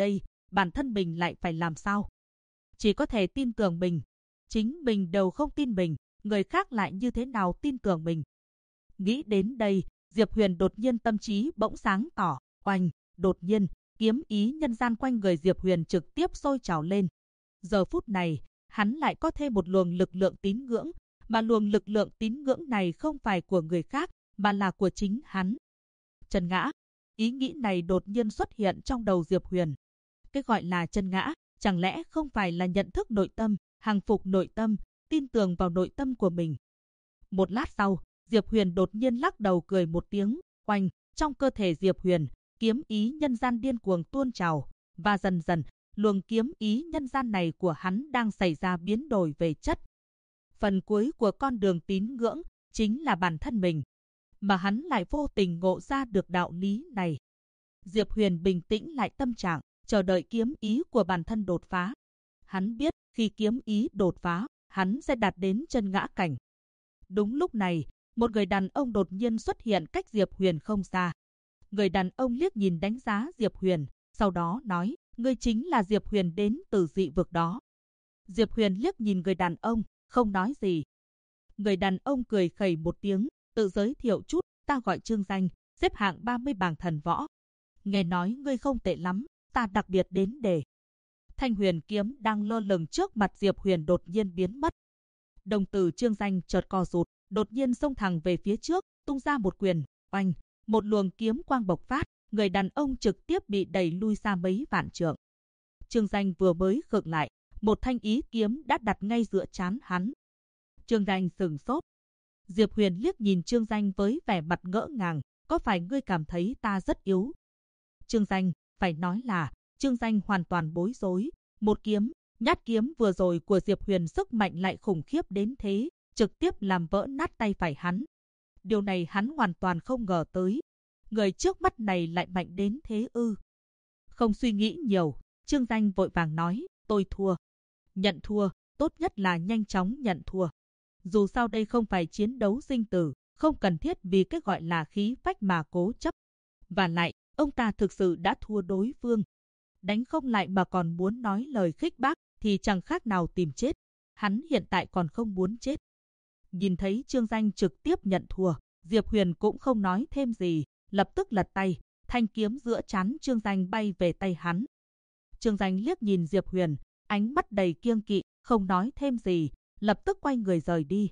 S1: bản thân mình lại phải làm sao? Chỉ có thể tin tưởng mình. Chính mình đều không tin mình, người khác lại như thế nào tin tưởng mình? Nghĩ đến đây, Diệp Huyền đột nhiên tâm trí bỗng sáng tỏ, oanh, đột nhiên, kiếm ý nhân gian quanh người Diệp Huyền trực tiếp sôi trào lên. Giờ phút này, hắn lại có thêm một luồng lực lượng tín ngưỡng, mà luồng lực lượng tín ngưỡng này không phải của người khác, mà là của chính hắn. Chân ngã, ý nghĩ này đột nhiên xuất hiện trong đầu Diệp Huyền. Cái gọi là chân ngã, chẳng lẽ không phải là nhận thức nội tâm, hàng phục nội tâm, tin tưởng vào nội tâm của mình. Một lát sau, Diệp Huyền đột nhiên lắc đầu cười một tiếng, oanh, trong cơ thể Diệp Huyền, kiếm ý nhân gian điên cuồng tuôn trào, và dần dần, luồng kiếm ý nhân gian này của hắn đang xảy ra biến đổi về chất. Phần cuối của con đường tín ngưỡng chính là bản thân mình, mà hắn lại vô tình ngộ ra được đạo lý này. Diệp Huyền bình tĩnh lại tâm trạng, chờ đợi kiếm ý của bản thân đột phá. Hắn biết khi kiếm ý đột phá, hắn sẽ đạt đến chân ngã cảnh. Đúng lúc này, một người đàn ông đột nhiên xuất hiện cách Diệp Huyền không xa. Người đàn ông liếc nhìn đánh giá Diệp Huyền, sau đó nói, ngươi chính là Diệp Huyền đến từ dị vực đó. Diệp Huyền liếc nhìn người đàn ông, không nói gì. Người đàn ông cười khẩy một tiếng, tự giới thiệu chút, ta gọi Trương Danh, xếp hạng 30 bảng thần võ. Nghe nói ngươi không tệ lắm, ta đặc biệt đến để. Thanh huyền kiếm đang lơ lửng trước mặt Diệp Huyền đột nhiên biến mất. Đồng tử Trương Danh chợt co rụt, đột nhiên xông thẳng về phía trước, tung ra một quyền, oanh, một luồng kiếm quang bộc phát, người đàn ông trực tiếp bị đẩy lui xa mấy vạn trượng. Trương Danh vừa mới khựng lại, một thanh ý kiếm đã đặt ngay giữa trán hắn. Trương Danh sửng sốt. Diệp Huyền liếc nhìn Trương Danh với vẻ mặt ngỡ ngàng, có phải ngươi cảm thấy ta rất yếu? Trương Danh, phải nói là, Trương Danh hoàn toàn bối rối. Một kiếm, nhát kiếm vừa rồi của Diệp Huyền sức mạnh lại khủng khiếp đến thế, trực tiếp làm vỡ nát tay phải hắn. Điều này hắn hoàn toàn không ngờ tới. Người trước mắt này lại mạnh đến thế ư? Không suy nghĩ nhiều, Trương Danh vội vàng nói, tôi thua. Nhận thua, tốt nhất là nhanh chóng nhận thua. Dù sao đây không phải chiến đấu sinh tử, không cần thiết vì cái gọi là khí phách mà cố chấp. Và lại, ông ta thực sự đã thua đối phương. Đánh không lại mà còn muốn nói lời khích bác thì chẳng khác nào tìm chết. Hắn hiện tại còn không muốn chết. Nhìn thấy Trương Danh trực tiếp nhận thua, Diệp Huyền cũng không nói thêm gì, lập tức lật tay, thanh kiếm giữa trán Trương Danh bay về tay hắn. Trương Danh liếc nhìn Diệp Huyền, ánh mắt đầy kiêng kỵ, không nói thêm gì, lập tức quay người rời đi.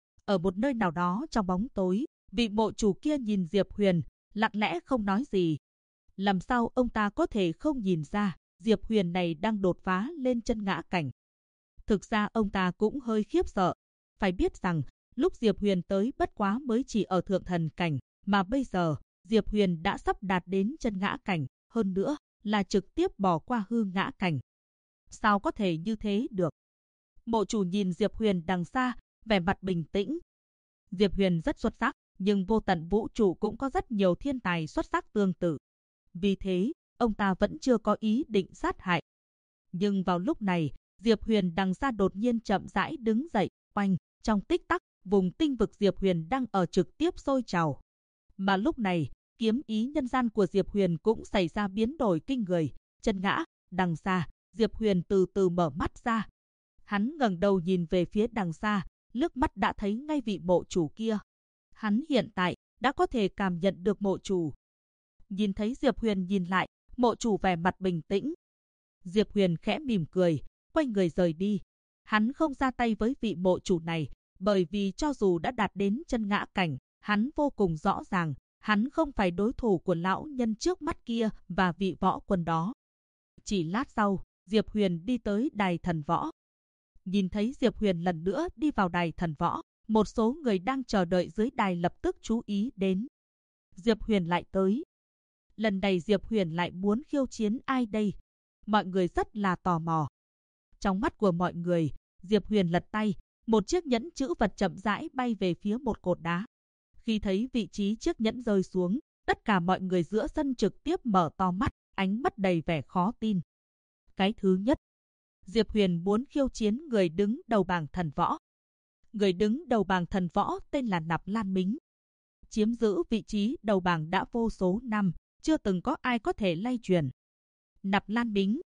S1: Ở một nơi nào đó trong bóng tối, vị mộ chủ kia nhìn Diệp Huyền, lặng lẽ không nói gì. Làm sao ông ta có thể không nhìn ra, Diệp Huyền này đang đột phá lên chân ngã cảnh. Thực ra ông ta cũng hơi khiếp sợ. Phải biết rằng, lúc Diệp Huyền tới bất quá mới chỉ ở thượng thần cảnh, mà bây giờ, Diệp Huyền đã sắp đạt đến chân ngã cảnh, hơn nữa là trực tiếp bỏ qua hư ngã cảnh. Sao có thể như thế được? Mộ chủ nhìn Diệp Huyền đằng xa, vẻ mặt bình tĩnh. Diệp Huyền rất xuất sắc, nhưng vô tận vũ trụ cũng có rất nhiều thiên tài xuất sắc tương tự. Vì thế, ông ta vẫn chưa có ý định sát hại. Nhưng vào lúc này, Diệp Huyền đằng xa đột nhiên chậm rãi đứng dậy, oanh, trong tích tắc, vùng tinh vực Diệp Huyền đang ở trực tiếp sôi trào. Mà lúc này, kiếm ý nhân gian của Diệp Huyền cũng xảy ra biến đổi kinh người, chân ngã, đằng xa, Diệp Huyền từ từ mở mắt ra. Hắn ngẩng đầu nhìn về phía đằng xa, liếc mắt đã thấy ngay vị mộ chủ kia. Hắn hiện tại đã có thể cảm nhận được mộ chủ. Nhìn thấy Diệp Huyền nhìn lại, mộ chủ vẻ mặt bình tĩnh. Diệp Huyền khẽ mỉm cười, quay người rời đi. Hắn không ra tay với vị mộ chủ này, bởi vì cho dù đã đạt đến chân ngã cảnh, hắn vô cùng rõ ràng, hắn không phải đối thủ của lão nhân trước mắt kia và vị võ quân đó. Chỉ lát sau, Diệp Huyền đi tới đài thần võ. Nhìn thấy Diệp Huyền lần nữa đi vào đài thần võ, một số người đang chờ đợi dưới đài lập tức chú ý đến. Diệp Huyền lại tới. Lần này Diệp Huyền lại muốn khiêu chiến ai đây? Mọi người rất là tò mò. Trong mắt của mọi người, Diệp Huyền lật tay, một chiếc nhẫn chữ vật chậm rãi bay về phía một cột đá. Khi thấy vị trí chiếc nhẫn rơi xuống, tất cả mọi người giữa sân trực tiếp mở to mắt, ánh mắt đầy vẻ khó tin. Cái thứ nhất, Diệp Huyền muốn khiêu chiến người đứng đầu bảng thần võ. Người đứng đầu bảng thần võ tên là Nạp Lan Mính. Chiếm giữ vị trí đầu bảng đã vô số năm, chưa từng có ai có thể lay truyền. Nạp Lan Mính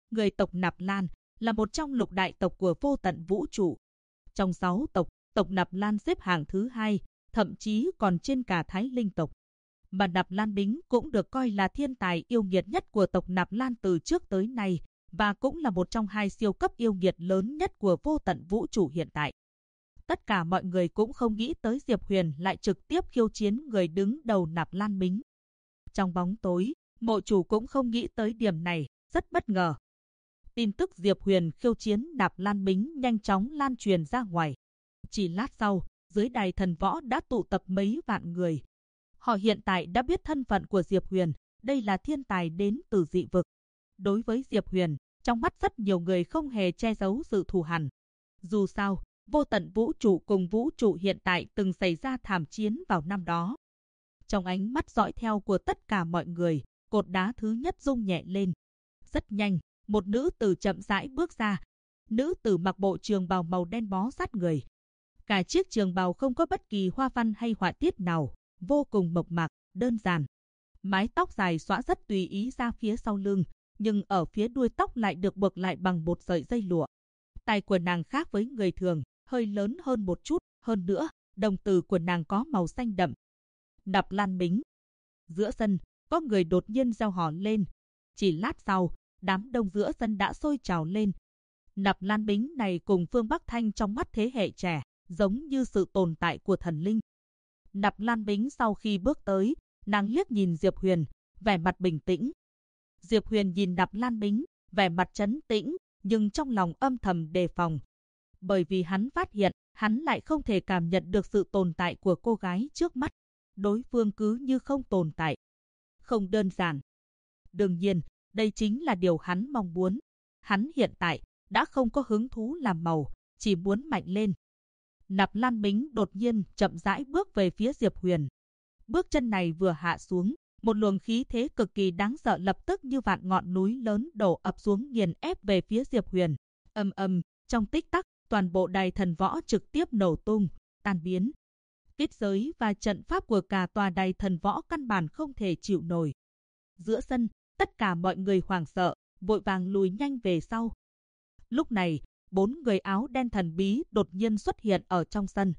S1: Người tộc Nạp Lan là một trong lục đại tộc của vô tận vũ trụ. Trong 6 tộc, tộc Nạp Lan xếp hạng thứ 2, thậm chí còn trên cả Thái Linh tộc. Mà Nạp Lan Bính cũng được coi là thiên tài yêu nghiệt nhất của tộc Nạp Lan từ trước tới nay, và cũng là một trong 2 siêu cấp yêu nghiệt lớn nhất của vô tận vũ trụ hiện tại. Tất cả mọi người cũng không nghĩ tới Diệp Huyền lại trực tiếp khiêu chiến người đứng đầu Nạp Lan Bính. Trong bóng tối, mộ chủ cũng không nghĩ tới điểm này, rất bất ngờ. Tin tức Diệp Huyền khiêu chiến Nạp Lan Bính nhanh chóng lan truyền ra ngoài. Chỉ lát sau, dưới đài thần võ đã tụ tập mấy vạn người. Họ hiện tại đã biết thân phận của Diệp Huyền, đây là thiên tài đến từ dị vực. Đối với Diệp Huyền, trong mắt rất nhiều người không hề che giấu sự thù hằn. Dù sao, vô tận vũ trụ cùng vũ trụ hiện tại từng xảy ra thảm chiến vào năm đó. Trong ánh mắt dõi theo của tất cả mọi người, cột đá thứ nhất rung nhẹ lên. Rất nhanh, một nữ tử chậm rãi bước ra. Nữ tử mặc bộ trường bào màu đen bó sát người. Cả chiếc trường bào không có bất kỳ hoa văn hay họa tiết nào, vô cùng mộc mạc, đơn giản. Mái tóc dài xõa rất tùy ý ra phía sau lưng, nhưng ở phía đuôi tóc lại được buộc lại bằng một sợi dây lụa. Tai của nàng khác với người thường, hơi lớn hơn một chút, hơn nữa, đồng tử của nàng có màu xanh đậm. Nạp Lan Bính. Giữa sân, có người đột nhiên reo hò lên. Chỉ lát sau, đám đông giữa sân đã sôi trào lên. Nạp Lan Bính này cùng Phương Bắc Thanh trong mắt thế hệ trẻ, giống như sự tồn tại của thần linh. Nạp Lan Bính sau khi bước tới, nàng liếc nhìn Diệp Huyền, vẻ mặt bình tĩnh. Diệp Huyền nhìn Nạp Lan Bính, vẻ mặt trấn tĩnh, nhưng trong lòng âm thầm đề phòng. Bởi vì hắn phát hiện, hắn lại không thể cảm nhận được sự tồn tại của cô gái trước mắt. Đối phương cứ như không tồn tại. Không đơn giản. Đương nhiên, đây chính là điều hắn mong muốn. Hắn hiện tại đã không có hứng thú làm màu, chỉ muốn mạnh lên. Nạp Lan Bính đột nhiên chậm rãi bước về phía Diệp Huyền. Bước chân này vừa hạ xuống, một luồng khí thế cực kỳ đáng sợ lập tức như vạn ngọn núi lớn đổ ập xuống nghiền ép về phía Diệp Huyền. Ầm ầm, trong tích tắc, toàn bộ đài thần võ trực tiếp nổ tung, tan biến. Kết giới và trận pháp của cả tòa đài thần võ căn bản không thể chịu nổi. Giữa sân, tất cả mọi người hoảng sợ, vội vàng lùi nhanh về sau. Lúc này, 4 người áo đen thần bí đột nhiên xuất hiện ở trong sân.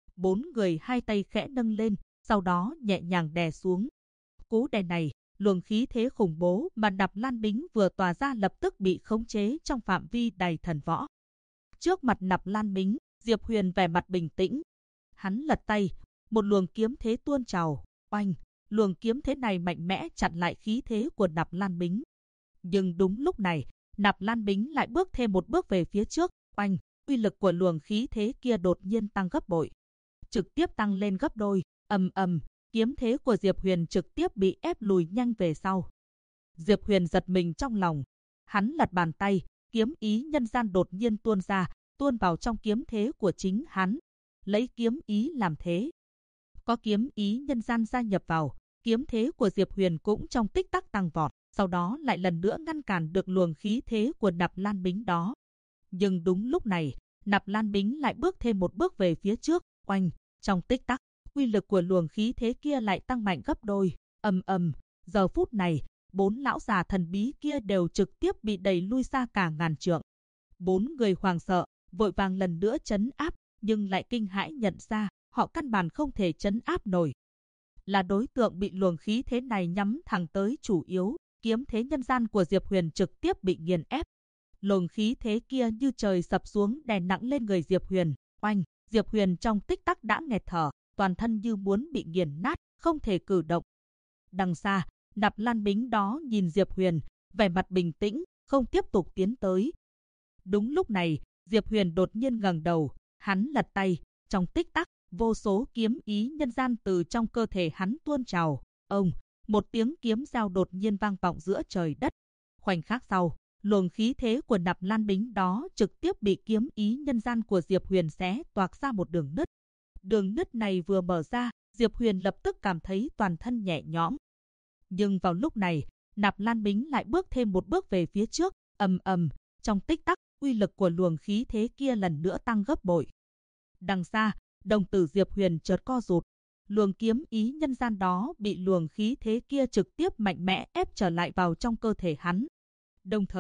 S1: 4 người hai tay khẽ nâng lên, sau đó nhẹ nhàng đè xuống. Cú đè này, luồng khí thế khủng bố mà Nạp Lan Bính vừa tỏa ra lập tức bị khống chế trong phạm vi đài thần võ. Trước mặt Nạp Lan Bính, Diệp Huyền vẻ mặt bình tĩnh. Hắn lật tay, một luồng kiếm thế tuôn trào, oanh, luồng kiếm thế này mạnh mẽ chặn lại khí thế của Nạp Lan Bính. Nhưng đúng lúc này, Nạp Lan Bính lại bước thêm một bước về phía trước, oanh, uy lực của luồng khí thế kia đột nhiên tăng gấp bội. Trực tiếp tăng lên gấp đôi, ầm ầm, kiếm thế của Diệp Huyền trực tiếp bị ép lùi nhanh về sau. Diệp Huyền giật mình trong lòng. Hắn lật bàn tay, kiếm ý nhân gian đột nhiên tuôn ra, tuôn vào trong kiếm thế của chính hắn. Lấy kiếm ý làm thế. Có kiếm ý nhân gian gia nhập vào, kiếm thế của Diệp Huyền cũng trong tích tắc tăng vọt, sau đó lại lần nữa ngăn cản được luồng khí thế của Nạp Lan Bính đó. Nhưng đúng lúc này, Nạp Lan Bính lại bước thêm một bước về phía trước, oanh, trong tích tắc, uy lực của luồng khí thế kia lại tăng mạnh gấp đôi, ầm ầm, giờ phút này, 4 lão già thần bí kia đều trực tiếp bị đẩy lui xa cả ngàn trượng. 4 người hoảng sợ, vội vàng lần nữa trấn áp, nhưng lại kinh hãi nhận ra, họ căn bản không thể trấn áp nổi. Là đối tượng bị luồng khí thế này nhắm thẳng tới chủ yếu, kiếm thế nhân gian của Diệp Huyền trực tiếp bị nghiền ép. Luồng khí thế kia như trời sập xuống đè nặng lên người Diệp Huyền, oanh, Diệp Huyền trong tích tắc đã nghẹt thở, toàn thân như muốn bị nghiền nát, không thể cử động. Đằng xa, Nạp Lan Bính đó nhìn Diệp Huyền, vẻ mặt bình tĩnh, không tiếp tục tiến tới. Đúng lúc này, Diệp Huyền đột nhiên ngẩng đầu, hắn lật tay, trong tích tắc, vô số kiếm ý nhân gian từ trong cơ thể hắn tuôn trào. Ông, một tiếng kiếm giao đột nhiên vang vọng giữa trời đất. Khoảnh khắc sau, luồng khí thế của Nạp Lan Bính đó trực tiếp bị kiếm ý nhân gian của Diệp Huyền xé toạc ra một đường nứt. Đường nứt này vừa mở ra, Diệp Huyền lập tức cảm thấy toàn thân nhẹ nhõm. Nhưng vào lúc này, Nạp Lan Bính lại bước thêm một bước về phía trước, ầm ầm, trong tích tắc, uy lực của luồng khí thế kia lần nữa tăng gấp bội. Đằng xa, đồng tử Diệp Huyền chợt co rụt. Luồng kiếm ý nhân gian đó bị luồng khí thế kia trực tiếp mạnh mẽ ép trở lại vào trong cơ thể hắn. Đồng thời,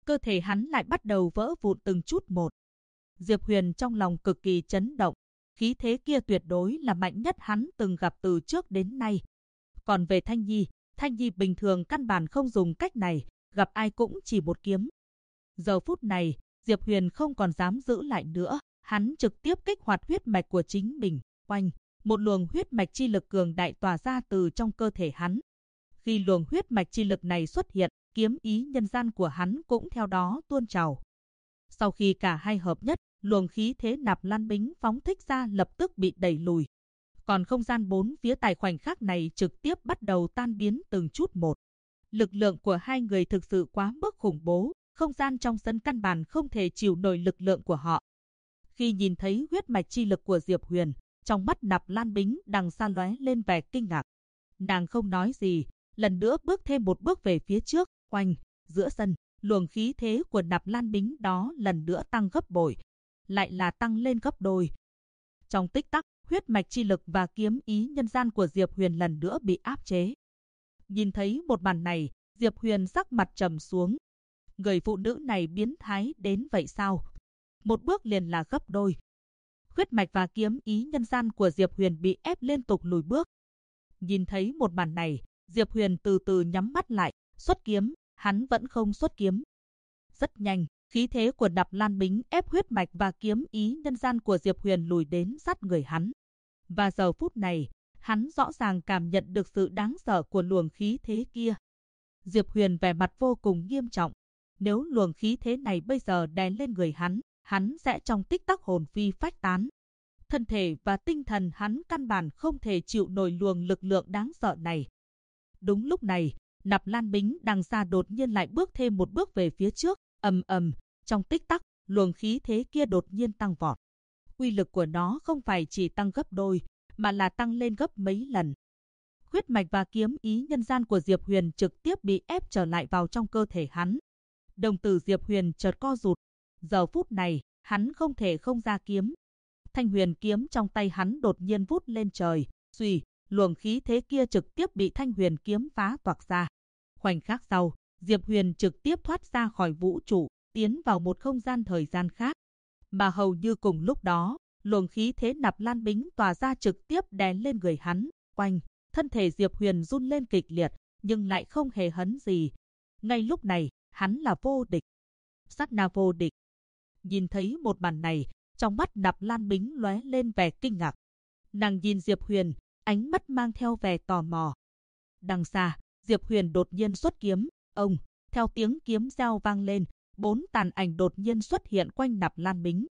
S1: cơ thể hắn lại bắt đầu vỡ vụn từng chút một. Diệp Huyền trong lòng cực kỳ chấn động, khí thế kia tuyệt đối là mạnh nhất hắn từng gặp từ trước đến nay. Còn về Thanh Nhi bình thường căn bản không dùng cách này, gặp ai cũng chỉ một kiếm. Giờ phút này, Diệp Huyền không còn dám giữ lại nữa, hắn trực tiếp kích hoạt huyết mạch của chính mình, oanh, một luồng huyết mạch chi lực cường đại tỏa ra từ trong cơ thể hắn. Khi luồng huyết mạch chi lực này xuất hiện, kiếm ý nhân gian của hắn cũng theo đó tuôn trào. Sau khi cả hai hợp nhất, luồng khí thế Nạp Lan Bính phóng thích ra lập tức bị đẩy lùi. Còn không gian bốn phía tại khoảnh khắc này trực tiếp bắt đầu tan biến từng chút một. Lực lượng của hai người thực sự quá mức khủng bố, không gian trong sân căn bản không thể chịu nổi lực lượng của họ. Khi nhìn thấy huyết mạch chi lực của Diệp Huyền, trong mắt Nạp Lan Bính đằng xa lóe lên vẻ kinh ngạc. Nàng không nói gì, lần nữa bước thêm một bước về phía trước, oanh, giữa sân, luồng khí thế của Nạp Lan Bính đó lần nữa tăng gấp bội, lại là tăng lên gấp đôi. Trong tích tắc, huyết mạch chi lực và kiếm ý nhân gian của Diệp Huyền lần nữa bị áp chế. Nhìn thấy một màn này, Diệp Huyền sắc mặt trầm xuống. Người phụ nữ này biến thái đến vậy sao? Một bước liền là gấp đôi. Huyết mạch và kiếm ý nhân gian của Diệp Huyền bị ép liên tục lùi bước. Nhìn thấy một màn này, Diệp Huyền từ từ nhắm mắt lại, xuất kiếm, hắn vẫn không xuất kiếm. Rất nhanh, khí thế của Nạp Lan Bính ép huyết mạch và kiếm ý nhân gian của Diệp Huyền lùi đến sát người hắn. Và giờ phút này, hắn rõ ràng cảm nhận được sự đáng sợ của luồng khí thế kia. Diệp Huyền vẻ mặt vô cùng nghiêm trọng. Nếu luồng khí thế này bây giờ đè lên người hắn sẽ trong tích tắc hồn phi phách tán. Thân thể và tinh thần hắn căn bản không thể chịu nổi luồng lực lượng đáng sợ này. Đúng lúc này, Nạp Lan Bính đằng xa đột nhiên lại bước thêm một bước về phía trước, ầm ầm, trong tích tắc, luồng khí thế kia đột nhiên tăng vọt. Uy lực của nó không phải chỉ tăng gấp đôi, mà là tăng lên gấp mấy lần. Huyết mạch và kiếm ý nhân gian của Diệp Huyền trực tiếp bị ép trở lại vào trong cơ thể hắn. Đồng tử Diệp Huyền chợt co rụt. Giờ phút này, hắn không thể không ra kiếm. Thanh huyền kiếm trong tay hắn đột nhiên vút lên trời, suy, luồng khí thế kia trực tiếp bị thanh huyền kiếm phá toạc ra. Khoảnh khắc sau, Diệp Huyền trực tiếp thoát ra khỏi vũ trụ, tiến vào một không gian thời gian khác. Mà hầu như cùng lúc đó, luồng khí thế Nạp Lan Bính tỏa ra trực tiếp đè lên người hắn, oanh, thân thể Diệp Huyền run lên kịch liệt, nhưng lại không hề hấn gì. Ngay lúc này, hắn là vô địch. Sát na vô địch. Nhìn thấy một màn này, trong mắt Nạp Lan Bính lóe lên vẻ kinh ngạc. Nàng nhìn Diệp Huyền, ánh mắt mang theo vẻ tò mò. Đằng xa, Diệp Huyền đột nhiên xuất kiếm, ông, theo tiếng kiếm reo vang lên, 4 tàn ảnh đột nhiên xuất hiện quanh Nạp Lan Bính.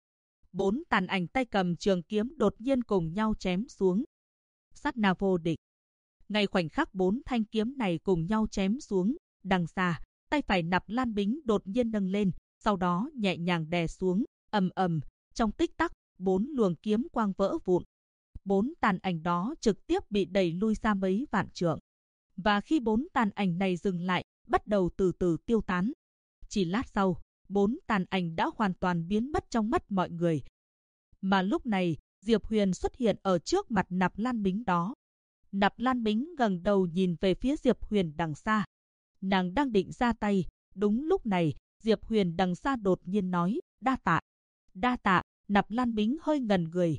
S1: 4 tàn ảnh tay cầm trường kiếm đột nhiên cùng nhau chém xuống. Sát na vô địch. Ngay khoảnh khắc 4 thanh kiếm này cùng nhau chém xuống, đằng xa, tay phải Nạp Lan Bính đột nhiên nâng lên, sau đó nhẹ nhàng đè xuống, ầm ầm, trong tích tắc, 4 luồng kiếm quang vỡ vụn. 4 tàn ảnh đó trực tiếp bị đẩy lui ra mấy vạn trượng. Và khi 4 tàn ảnh này dừng lại, bắt đầu từ từ tiêu tán. Chỉ lát sau, 4 tàn ảnh đã hoàn toàn biến mất trong mắt mọi người. Mà lúc này, Diệp Huyền xuất hiện ở trước mặt Nạp Lan Bính đó. Nạp Lan Bính ngẩng đầu nhìn về phía Diệp Huyền đằng xa. Nàng đang định ra tay, đúng lúc này, Diệp Huyền đằng xa đột nhiên nói, đa tạ. Đa tạ, Nạp Lan Bính hơi ngẩn người,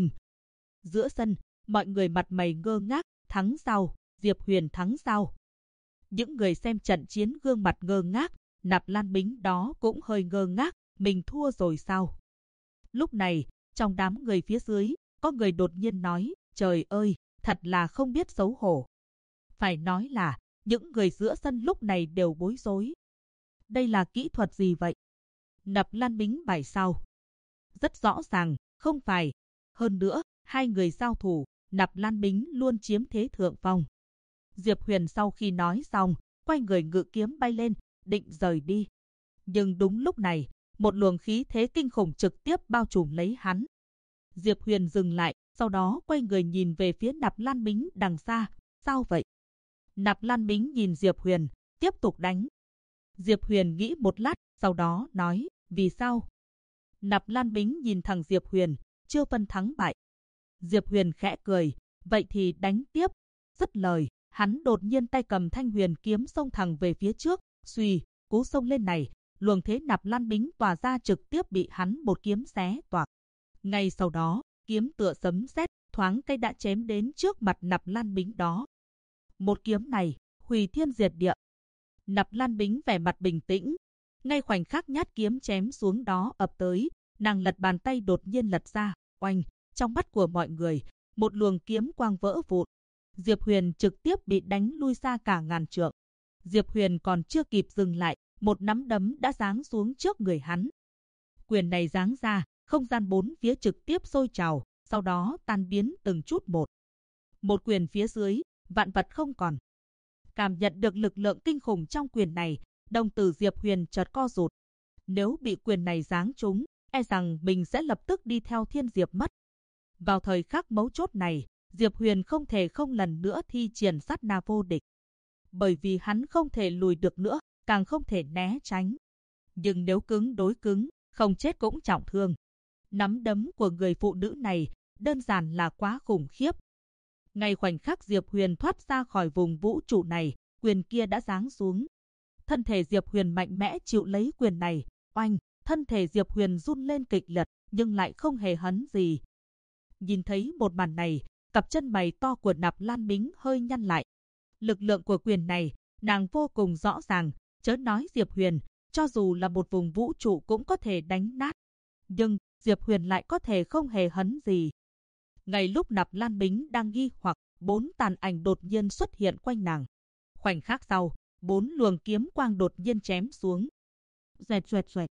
S1: Giữa sân, mọi người mặt mày ngơ ngác, thắng sao, Diệp Huyền thắng sao. Những người xem trận chiến gương mặt ngơ ngác, Nạp Lan Bính đó cũng hơi ngơ ngác, mình thua rồi sao. Lúc này, trong đám người phía dưới, có người đột nhiên nói, trời ơi, thật là không biết xấu hổ. Phải nói là, những người giữa sân lúc này đều bối rối. Đây là kỹ thuật gì vậy? Nạp Lan Bính bài sao? Rất rõ ràng, không phải. Hơn nữa, hai người giao thủ, Nạp Lan Bính luôn chiếm thế thượng phong. Diệp Huyền sau khi nói xong, quay người ngự kiếm bay lên, định rời đi. Nhưng đúng lúc này, một luồng khí thế kinh khủng trực tiếp bao trùm lấy hắn. Diệp Huyền dừng lại, sau đó quay người nhìn về phía Nạp Lan Bính đằng xa. Sao vậy? Nạp Lan Bính nhìn Diệp Huyền, tiếp tục đánh. Diệp Huyền nghĩ một lát, sau đó nói, vì sao? Nạp Lan Bính nhìn thẳng Diệp Huyền, chưa phân thắng bại. Diệp Huyền khẽ cười, vậy thì đánh tiếp. Dứt lời, hắn đột nhiên tay cầm thanh huyền kiếm xông thẳng về phía trước, suy, cú xông lên này, luồng thế Nạp Lan Bính tỏa ra trực tiếp bị hắn một kiếm xé toạc. Ngay sau đó, kiếm tựa sấm sét thoáng cái đã chém đến trước mặt Nạp Lan Bính đó. Một kiếm này, hủy thiên diệt địa. Nạp Lan Bính vẻ mặt bình tĩnh, ngay khoảnh khắc nhát kiếm chém xuống đó ập tới, nàng lật bàn tay đột nhiên lật ra, oanh, trong mắt của mọi người, một luồng kiếm quang vỡ vụn. Diệp Huyền trực tiếp bị đánh lui xa cả ngàn trượng. Diệp Huyền còn chưa kịp dừng lại, một nắm đấm đã giáng xuống trước người hắn. Quyền này giáng ra, không gian bốn phía trực tiếp sôi trào, sau đó tan biến từng chút một. Một quyền phía dưới, vạn vật không còn. Cảm nhận được lực lượng kinh khủng trong quyền này, đồng tử Diệp Huyền chợt co rụt. Nếu bị quyền này giáng trúng, e rằng mình sẽ lập tức đi theo Thiên Diệp mất. Vào thời khắc mấu chốt này, Diệp Huyền không thể không lần nữa thi triển sát na vô địch. Bởi vì hắn không thể lùi được nữa, càng không thể né tránh. Nhưng nếu cứng đối cứng, không chết cũng trọng thương. Nắm đấm của người phụ nữ này đơn giản là quá khủng khiếp. Ngay khoảnh khắc Diệp Huyền thoát ra khỏi vùng vũ trụ này, quyền kia đã giáng xuống. Thân thể Diệp Huyền mạnh mẽ chịu lấy quyền này, oanh, thân thể Diệp Huyền run lên kịch liệt, nhưng lại không hề hấn gì. Nhìn thấy một màn này, cặp chân mày to của Nạp Lan Bính hơi nhăn lại. Lực lượng của quyền này, nàng vô cùng rõ ràng, chớ nói Diệp Huyền, cho dù là một vùng vũ trụ cũng có thể đánh nát. Nhưng, Diệp Huyền lại có thể không hề hấn gì. Ngay lúc Nạp Lan Bính đang nghi hoặc, 4 tàn ảnh đột nhiên xuất hiện quanh nàng. Khoảnh khắc sau, 4 luồng kiếm quang đột nhiên chém xuống. Xoẹt xoẹt xoẹt.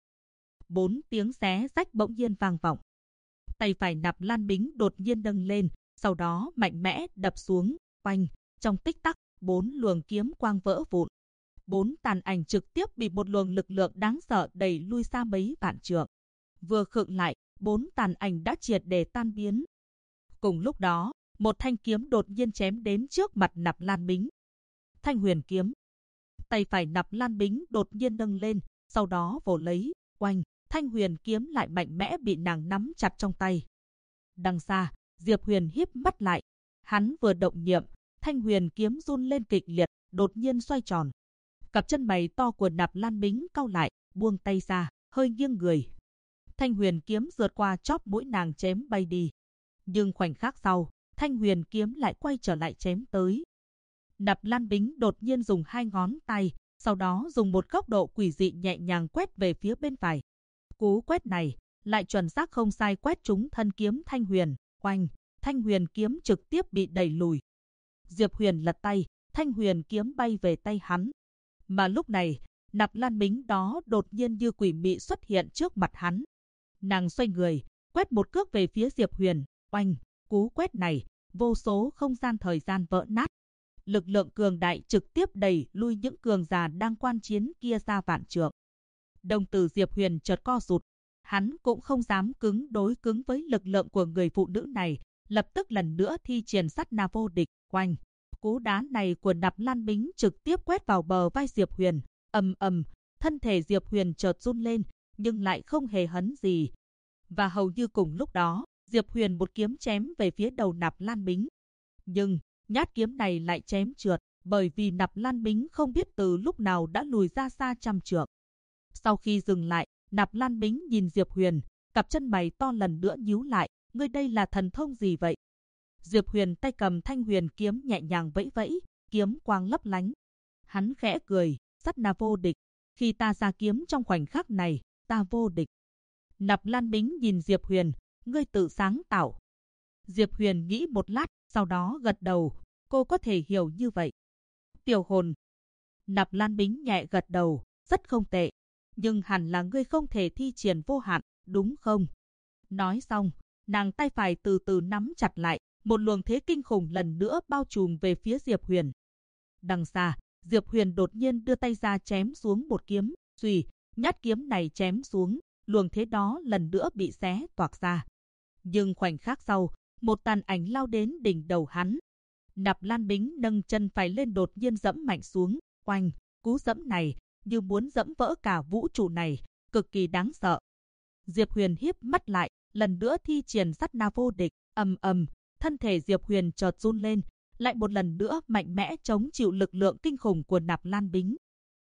S1: 4 tiếng xé rách bỗng nhiên vang vọng. Tay phải Nạp Lan Bính đột nhiên nâng lên, sau đó mạnh mẽ đập xuống, oanh, trong tích tắc, 4 luồng kiếm quang vỡ vụn. 4 tàn ảnh trực tiếp bị một luồng lực lượng đáng sợ đẩy lui xa mấy vạn trượng. Vừa khựng lại, 4 tàn ảnh đã triệt để tan biến. Cùng lúc đó, một thanh kiếm đột nhiên chém đến trước mặt Nạp Lan Bính. Thanh huyền kiếm. Tay phải Nạp Lan Bính đột nhiên nâng lên, sau đó vồ lấy, oanh, thanh huyền kiếm lại mạnh mẽ bị nàng nắm chặt trong tay. Đằng xa, Diệp Huyền híp mắt lại. Hắn vừa động niệm, thanh huyền kiếm run lên kịch liệt, đột nhiên xoay tròn. Cặp chân mày to của Nạp Lan Bính cau lại, buông tay ra, hơi nghiêng người. Thanh huyền kiếm rượt qua chóp mũi nàng chém bay đi. Nhưng khoảnh khắc sau, thanh huyền kiếm lại quay trở lại chém tới. Nạp Lan Bính đột nhiên dùng 2 ngón tay, sau đó dùng một góc độ quỷ dị nhẹ nhàng quét về phía bên phải. Cú quét này lại chuẩn xác không sai quét trúng thân kiếm thanh huyền, oanh, thanh huyền kiếm trực tiếp bị đẩy lùi. Diệp Huyền lật tay, thanh huyền kiếm bay về tay hắn. Mà lúc này, Nạp Lan Bính đó đột nhiên như quỷ mị xuất hiện trước mặt hắn. Nàng xoay người, quét một cước về phía Diệp Huyền, oanh, cú quét này, vô số không gian thời gian vỡ nát. Lực lượng cường đại trực tiếp đẩy lui những cường giả đang quan chiến kia ra vạn trượng. Đồng tử Diệp Huyền chợt co rụt, hắn cũng không dám cứng đối cứng với lực lượng của người phụ nữ này, lập tức lần nữa thi triển sát na vô địch, oanh. Cú đá này của Nạp Lan Bính trực tiếp quét vào bờ vai Diệp Huyền, ầm ầm, thân thể Diệp Huyền chợt run lên, nhưng lại không hề hấn gì. Và hầu như cùng lúc đó, Diệp Huyền một kiếm chém về phía đầu Nạp Lan Bính. Nhưng, nhát kiếm này lại chém trượt, bởi vì Nạp Lan Bính không biết từ lúc nào đã lùi ra xa trăm trượng. Sau khi dừng lại, Nạp Lan Bính nhìn Diệp Huyền, cặp chân mày to lần nữa nhíu lại, ngươi đây là thần thông gì vậy? Diệp Huyền tay cầm thanh huyền kiếm nhẹ nhàng vẫy vẫy, kiếm quang lấp lánh. Hắn khẽ cười, sát na vô địch, khi ta ra kiếm trong khoảnh khắc này, ta vô địch. Nạp Lan Bính nhìn Diệp Huyền, ngươi tự sáng tạo. Diệp Huyền nghĩ một lát, sau đó gật đầu, cô có thể hiểu như vậy. Tiểu hồn. Nạp Lan Bính nhẹ gật đầu, rất không tệ. Nhưng hẳn là ngươi không thể thi triển vô hạn, đúng không? Nói xong, nàng tay phải từ từ nắm chặt lại, một luồng thế kinh khủng lần nữa bao trùm về phía Diệp Huyền. Đằng xa, Diệp Huyền đột nhiên đưa tay ra chém xuống một kiếm, suy, nhát kiếm này chém xuống, luồng thế đó lần nữa bị xé toạc ra. Nhưng khoảnh khắc sau, một tàn ảnh lao đến đỉnh đầu hắn. Nạp Lan Bính nâng chân phải lên đột nhiên dẫm mạnh xuống, oanh, cú dẫm này như muốn dẫm vỡ cả vũ trụ này, cực kỳ đáng sợ. Diệp Huyền híp mắt lại, lần nữa thi triển sát na vô địch, ầm ầm, thân thể Diệp Huyền chợt run lên, lại một lần nữa mạnh mẽ chống chịu lực lượng kinh khủng của Nạp Lan Bính.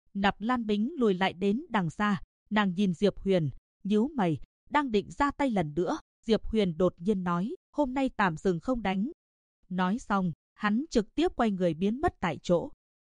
S1: Nạp Lan Bính lùi lại đến đằng xa, nàng nhìn Diệp Huyền, nhíu mày, đang định ra tay lần nữa. Diệp Huyền đột nhiên nói, hôm nay tạm dừng không đánh. Nói xong, hắn trực tiếp quay người biến mất tại chỗ.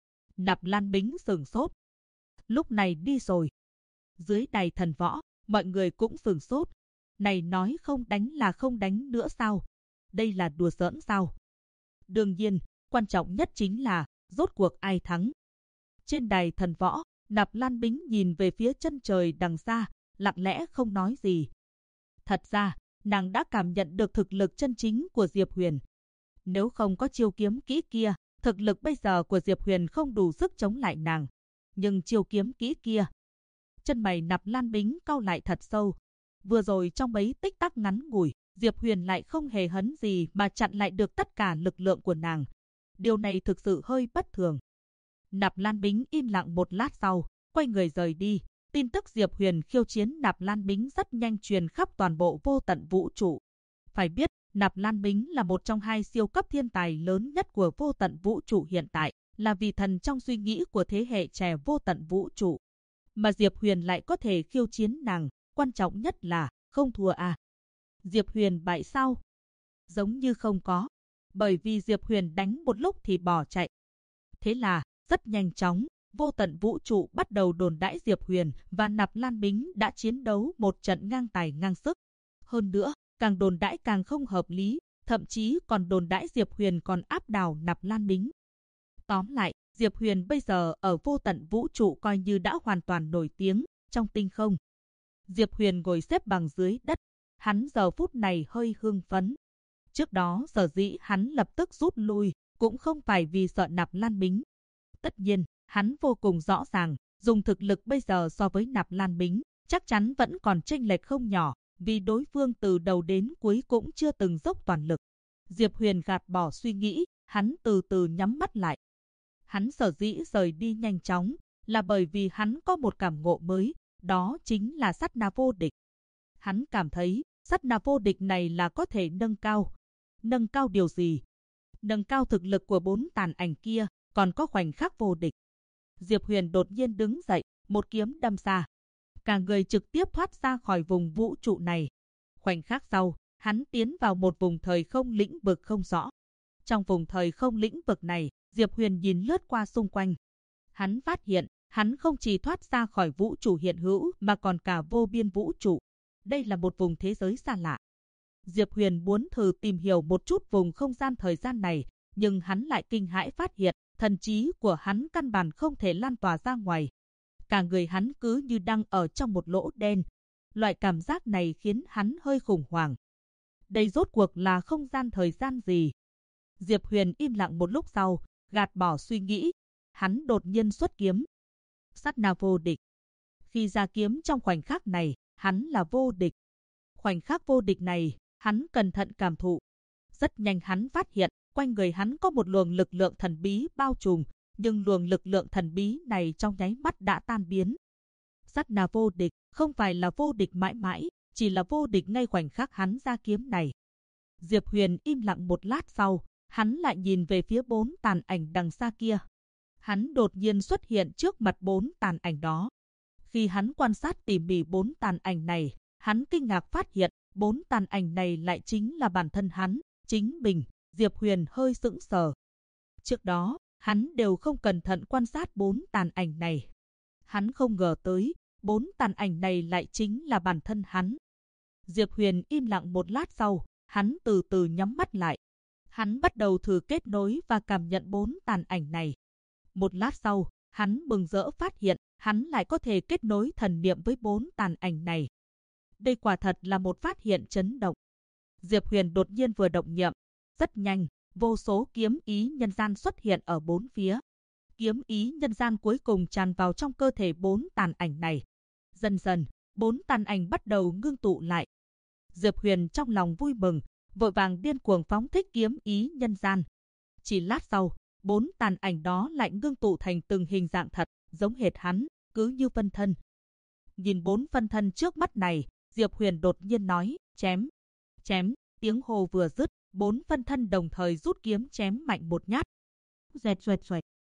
S1: Nạp Lan Bính sửng sốt. Lúc này đi rồi. Dưới đài thần võ, mọi người cũng sửng sốt. Này nói không đánh là không đánh nữa sao? Đây là đùa giỡn sao? Đương nhiên, quan trọng nhất chính là rốt cuộc ai thắng. Trên đài thần võ, Nạp Lan Bính nhìn về phía chân trời đằng xa, lặng lẽ không nói gì. Thật ra, nàng đã cảm nhận được thực lực chân chính của Diệp Huyền. Nếu không có chiêu kiếm kỹ kia, thực lực bây giờ của Diệp Huyền không đủ sức chống lại nàng. Nhưng chiêu kiếm kỹ kia, chân mày Nạp Lan Bính cau lại thật sâu. Vừa rồi trong mấy tích tắc ngắn ngủi, Diệp Huyền lại không hề hấn gì mà chặn lại được tất cả lực lượng của nàng. Điều này thực sự hơi bất thường. Nạp Lan Bính im lặng một lát sau, quay người rời đi. Tin tức Diệp Huyền khiêu chiến Nạp Lan Bính rất nhanh truyền khắp toàn bộ vô tận vũ trụ. Phải biết, Nạp Lan Bính là một trong hai siêu cấp thiên tài lớn nhất của vô tận vũ trụ hiện tại, là vị thần trong suy nghĩ của thế hệ trẻ vô tận vũ trụ. Mà Diệp Huyền lại có thể khiêu chiến nàng, quan trọng nhất là không thua à. Diệp Huyền bại sao? Giống như không có, bởi vì Diệp Huyền đánh một lúc thì bỏ chạy. Thế là, rất nhanh chóng, vô tận vũ trụ bắt đầu đồn đãi Diệp Huyền và Nạp Lan Bính đã chiến đấu một trận ngang tài ngang sức. Hơn nữa, càng đồn đãi càng không hợp lý, thậm chí còn đồn đãi Diệp Huyền còn áp đảo Nạp Lan Bính. Tóm lại, Diệp Huyền bây giờ ở vô tận vũ trụ coi như đã hoàn toàn nổi tiếng trong tinh không. Diệp Huyền ngồi xếp bằng dưới đất, hắn giờ phút này hơi hưng phấn. Trước đó sở dĩ hắn lập tức rút lui, cũng không phải vì sợ Nạp Lan Bính. Tất nhiên, hắn vô cùng rõ ràng, dùng thực lực bây giờ so với Nạp Lan Bính, chắc chắn vẫn còn chênh lệch không nhỏ, vì đối phương từ đầu đến cuối cũng chưa từng dốc toàn lực. Diệp Huyền gạt bỏ suy nghĩ, hắn từ từ nhắm mắt lại. Hắn sở dĩ rời đi nhanh chóng, là bởi vì hắn có một cảm ngộ mới, đó chính là sát na vô địch. Hắn cảm thấy, sát na vô địch này là có thể nâng cao. Nâng cao điều gì? Nâng cao thực lực của 4 tàn ảnh kia, còn có khoảnh khắc vô địch. Diệp Huyền đột nhiên đứng dậy, một kiếm đâm ra. Cả người trực tiếp thoát ra khỏi vùng vũ trụ này. Khoảnh khắc sau, hắn tiến vào một vùng thời không lĩnh vực không rõ. Trong vùng thời không lĩnh vực này, Diệp Huyền nhìn lướt qua xung quanh. Hắn phát hiện, hắn không chỉ thoát ra khỏi vũ trụ hiện hữu mà còn cả vô biên vũ trụ. Đây là một vùng thế giới xa lạ. Diệp Huyền muốn thử tìm hiểu một chút vùng không gian thời gian này, nhưng hắn lại kinh hãi phát hiện, thần trí của hắn căn bản không thể lan tỏa ra ngoài. Cả người hắn cứ như đang ở trong một lỗ đen. Loại cảm giác này khiến hắn hơi khủng hoảng. Đây rốt cuộc là không gian thời gian gì? Diệp Huyền im lặng một lúc sau, gạt bỏ suy nghĩ. Hắn đột nhiên xuất kiếm. Sát na vô địch. Khi ra kiếm trong khoảnh khắc này, hắn là vô địch. Khoảnh khắc vô địch này, hắn cẩn thận cảm thụ. Rất nhanh hắn phát hiện, quanh người hắn có một luồng lực lượng thần bí bao trùm, nhưng luồng lực lượng thần bí này trong nháy mắt đã tan biến. Sát na vô địch, không phải là vô địch mãi mãi, chỉ là vô địch ngay khoảnh khắc hắn ra kiếm này. Diệp Huyền im lặng một lát sau, hắn lại nhìn về phía 4 tàn ảnh đằng xa kia. Hắn đột nhiên xuất hiện trước mặt 4 tàn ảnh đó. Khi hắn quan sát tỉ mỉ 4 tàn ảnh này, hắn kinh ngạc phát hiện 4 tàn ảnh này lại chính là bản thân hắn, chính mình. Diệp Huyền hơi sững sờ. Trước đó, hắn đều không cẩn thận quan sát 4 tàn ảnh này. Hắn không ngờ tới, 4 tàn ảnh này lại chính là bản thân hắn. Diệp Huyền im lặng một lát sau, hắn từ từ nhắm mắt lại. Hắn bắt đầu thử kết nối và cảm nhận 4 tàn ảnh này. Một lát sau, hắn mừng rỡ phát hiện, hắn lại có thể kết nối thần niệm với 4 tàn ảnh này. Đây quả thật là một phát hiện chấn động. Diệp Huyền đột nhiên vừa động niệm, rất nhanh, vô số kiếm ý nhân gian xuất hiện ở bốn phía. Kiếm ý nhân gian cuối cùng tràn vào trong cơ thể 4 tàn ảnh này. Dần dần, 4 tàn ảnh bắt đầu ngưng tụ lại. Diệp Huyền trong lòng vui mừng, vội vàng điên cuồng phóng thích kiếm ý nhân gian. Chỉ lát sau, 4 tàn ảnh đó lại ngưng tụ thành từng hình dạng thật, giống hệt hắn, cứ như phân thân. Nhìn 4 phân thân trước mắt này, Diệp Huyền đột nhiên nói, chém. Chém, tiếng hô vừa dứt, 4 phân thân đồng thời rút kiếm chém mạnh một nhát. Xoẹt xoẹt xoẹt.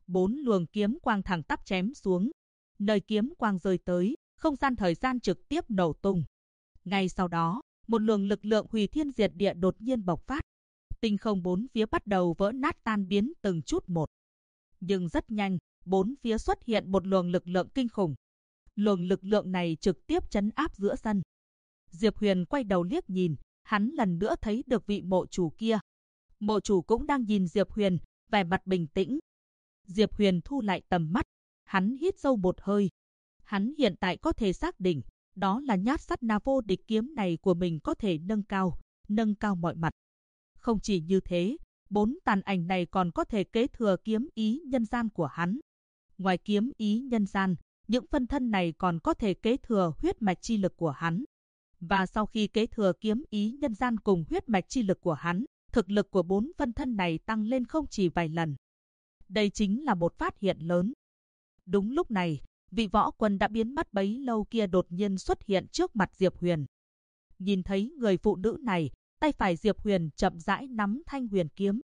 S1: 4 luồng kiếm quang thẳng tắp chém xuống. Nơi kiếm quang rơi tới, không gian thời gian trực tiếp nổ tung. Ngay sau đó, một luồng lực lượng hủy thiên diệt địa đột nhiên bộc phát. Tinh không bốn phía bắt đầu vỡ nát tan biến từng chút một. Nhưng rất nhanh, bốn phía xuất hiện một luồng lực lượng kinh khủng. Luồng lực lượng này trực tiếp trấn áp giữa sân. Diệp Huyền quay đầu liếc nhìn, hắn lần nữa thấy được vị mộ chủ kia. Mộ chủ cũng đang nhìn Diệp Huyền, vẻ mặt bình tĩnh. Diệp Huyền thu lại tầm mắt, hắn hít sâu một hơi. Hắn hiện tại có thể xác định, đó là nhát sắt na vô địch kiếm này của mình có thể nâng cao mọi mặt. Không chỉ như thế, 4 tàn ảnh này còn có thể kế thừa kiếm ý nhân gian của hắn. Ngoài kiếm ý nhân gian, những phân thân này còn có thể kế thừa huyết mạch chi lực của hắn. Và sau khi kế thừa kiếm ý nhân gian cùng huyết mạch chi lực của hắn, thực lực của 4 phân thân này tăng lên không chỉ vài lần. Đây chính là một phát hiện lớn. Đúng lúc này, vị võ quân đã biến mất bấy lâu kia đột nhiên xuất hiện trước mặt Diệp Huyền. Nhìn thấy người phụ nữ này, tay phải Diệp Huyền chậm rãi nắm thanh huyền kiếm.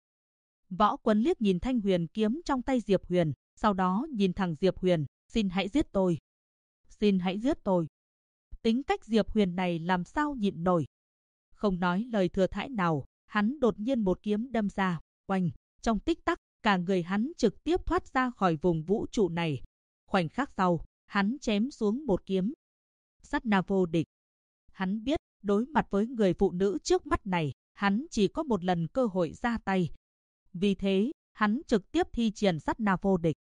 S1: Võ quân liếc nhìn thanh huyền kiếm trong tay Diệp Huyền, sau đó nhìn thẳng Diệp Huyền, xin hãy giết tôi. Xin hãy giết tôi. Tính cách Diệp Huyền này làm sao nhịn nổi. Không nói lời thừa thãi nào, hắn đột nhiên một kiếm đâm ra, oanh, trong tích tắc, cả người hắn trực tiếp thoát ra khỏi vùng vũ trụ này. Khoảnh khắc sau, hắn chém xuống một kiếm. Sát na vô địch. Hắn biết, đối mặt với người phụ nữ trước mắt này, hắn chỉ có một lần cơ hội ra tay. Vì thế, hắn trực tiếp thi triển sát na vô địch.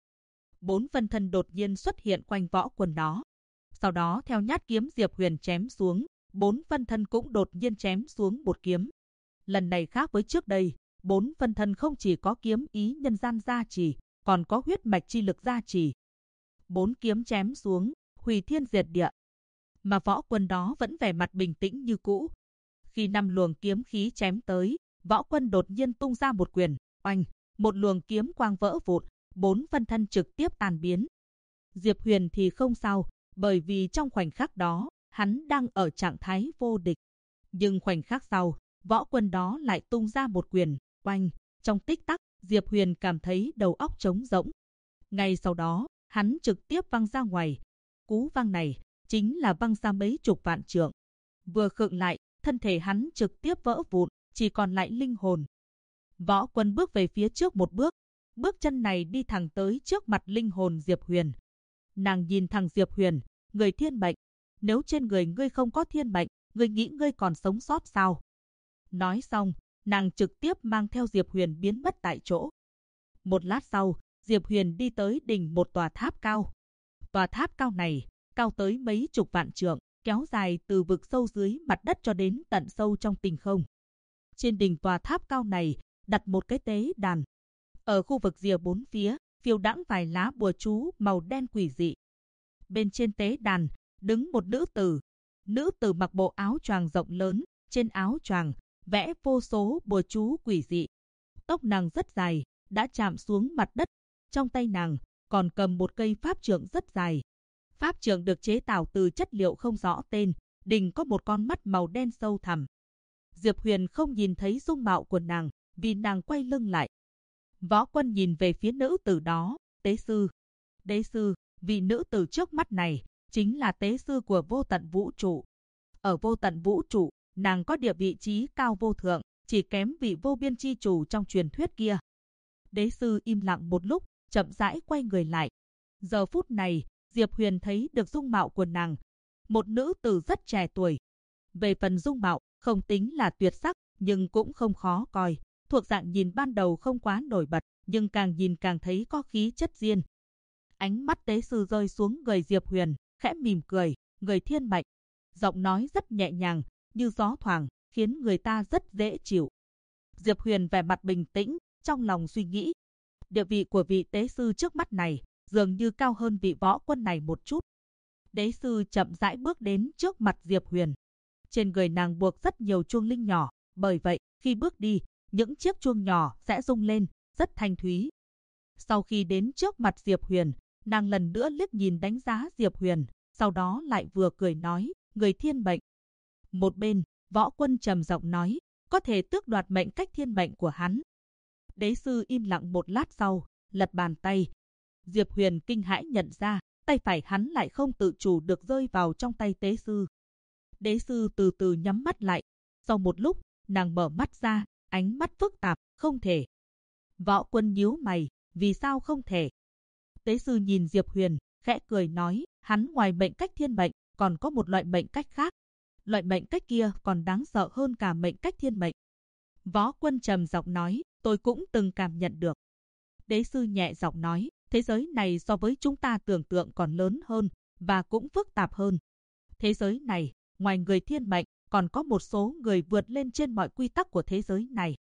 S1: 4 phân thân đột nhiên xuất hiện quanh võ quân đó. Sau đó theo nhát kiếm Diệp Huyền chém xuống, 4 phân thân cũng đột nhiên chém xuống một kiếm. Lần này khác với trước đây, 4 phân thân không chỉ có kiếm ý nhân gian gia trì, còn có huyết mạch chi lực gia trì. 4 kiếm chém xuống, hủy thiên diệt địa. Mà võ quân đó vẫn vẻ mặt bình tĩnh như cũ. Khi 5 luồng kiếm khí chém tới, võ quân đột nhiên tung ra một quyền, oanh, một luồng kiếm quang vỡ vụn, 4 phân thân trực tiếp tan biến. Diệp Huyền thì không sao, bởi vì trong khoảnh khắc đó, hắn đang ở trạng thái vô địch. Nhưng khoảnh khắc sau, võ quân đó lại tung ra một quyền, oanh, trong tích tắc, Diệp Huyền cảm thấy đầu óc trống rỗng. Ngay sau đó, hắn trực tiếp văng ra ngoài. Cú văng này chính là văng ra mấy chục vạn trượng. Vừa khựng lại, thân thể hắn trực tiếp vỡ vụn, chỉ còn lại linh hồn. Võ quân bước về phía trước một bước, bước chân này đi thẳng tới trước mặt linh hồn Diệp Huyền. Nàng nhìn thẳng Diệp Huyền, người thiên mệnh, nếu trên người ngươi không có thiên mệnh, ngươi nghĩ ngươi còn sống sót sao? Nói xong, nàng trực tiếp mang theo Diệp Huyền biến mất tại chỗ. Một lát sau, Diệp Huyền đi tới đỉnh một tòa tháp cao. Tòa tháp cao này, cao tới mấy chục vạn trượng, kéo dài từ vực sâu dưới mặt đất cho đến tận sâu trong tinh không. Trên đỉnh tòa tháp cao này, đặt một cái tế đàn. Ở khu vực rìa bốn phía, phiêu đãng vài lá bùa chú màu đen quỷ dị. Bên trên tế đàn, đứng một nữ tử. Nữ tử mặc bộ áo choàng rộng lớn, trên áo choàng vẽ vô số bùa chú quỷ dị. Tóc nàng rất dài, đã chạm xuống mặt đất. Trong tay nàng còn cầm một cây pháp trượng rất dài. Pháp trượng được chế tạo từ chất liệu không rõ tên, đỉnh có một con mắt màu đen sâu thẳm. Diệp Huyền không nhìn thấy dung mạo của nàng, vì nàng quay lưng lại. Võ quân nhìn về phía nữ tử đó, tế sư. Tế sư, vị nữ tử trước mắt này, chính là tế sư của vô tận vũ trụ. Ở vô tận vũ trụ, nàng có địa vị trí cao vô thượng, chỉ kém vị vô biên chi chủ trong truyền thuyết kia. Đế sư im lặng một lúc, chậm rãi quay người lại. Giờ phút này, Diệp Huyền thấy được dung mạo của nàng. Một nữ tử rất trẻ tuổi. Về phần dung mạo, không tính là tuyệt sắc, nhưng cũng không khó coi. Thuộc dạng nhìn ban đầu không quá nổi bật, nhưng càng nhìn càng thấy có khí chất riêng. Ánh mắt tế sư rơi xuống người Diệp Huyền, khẽ mỉm cười, người thiên mệnh. Giọng nói rất nhẹ nhàng, như gió thoảng, khiến người ta rất dễ chịu. Diệp Huyền vẻ mặt bình tĩnh, trong lòng suy nghĩ. Địa vị của vị tế sư trước mắt này, dường như cao hơn vị võ quân này một chút. Tế sư chậm rãi bước đến trước mặt Diệp Huyền. Trên người nàng buộc rất nhiều chuông linh nhỏ, bởi vậy, khi bước đi, những chiếc chuông nhỏ sẽ rung lên, rất thanh thúy. Sau khi đến trước mặt Diệp Huyền, nàng lần nữa liếc nhìn đánh giá Diệp Huyền, sau đó lại vừa cười nói, người thiên mệnh. Một bên, võ quân trầm giọng nói, có thể tước đoạt mệnh cách thiên mệnh của hắn. Đế sư im lặng một lát sau, lật bàn tay, Diệp Huyền kinh hãi nhận ra, tay phải hắn lại không tự chủ được rơi vào trong tay tế sư. Tế sư từ từ nhắm mắt lại. Sau một lúc, nàng mở mắt ra, ánh mắt phức tạp, không thể. Võ Quân nhíu mày, vì sao không thể? Tế sư nhìn Diệp Huyền, khẽ cười nói, hắn ngoài mệnh cách thiên mệnh, còn có một loại mệnh cách khác. Loại mệnh cách kia còn đáng sợ hơn cả mệnh cách thiên mệnh. Võ Quân trầm giọng nói, tôi cũng từng cảm nhận được. Tế sư nhẹ giọng nói, thế giới này so với chúng ta tưởng tượng còn lớn hơn, và cũng phức tạp hơn. Thế giới này, ngoài người thiên mệnh, còn có một số người vượt lên trên mọi quy tắc của thế giới này.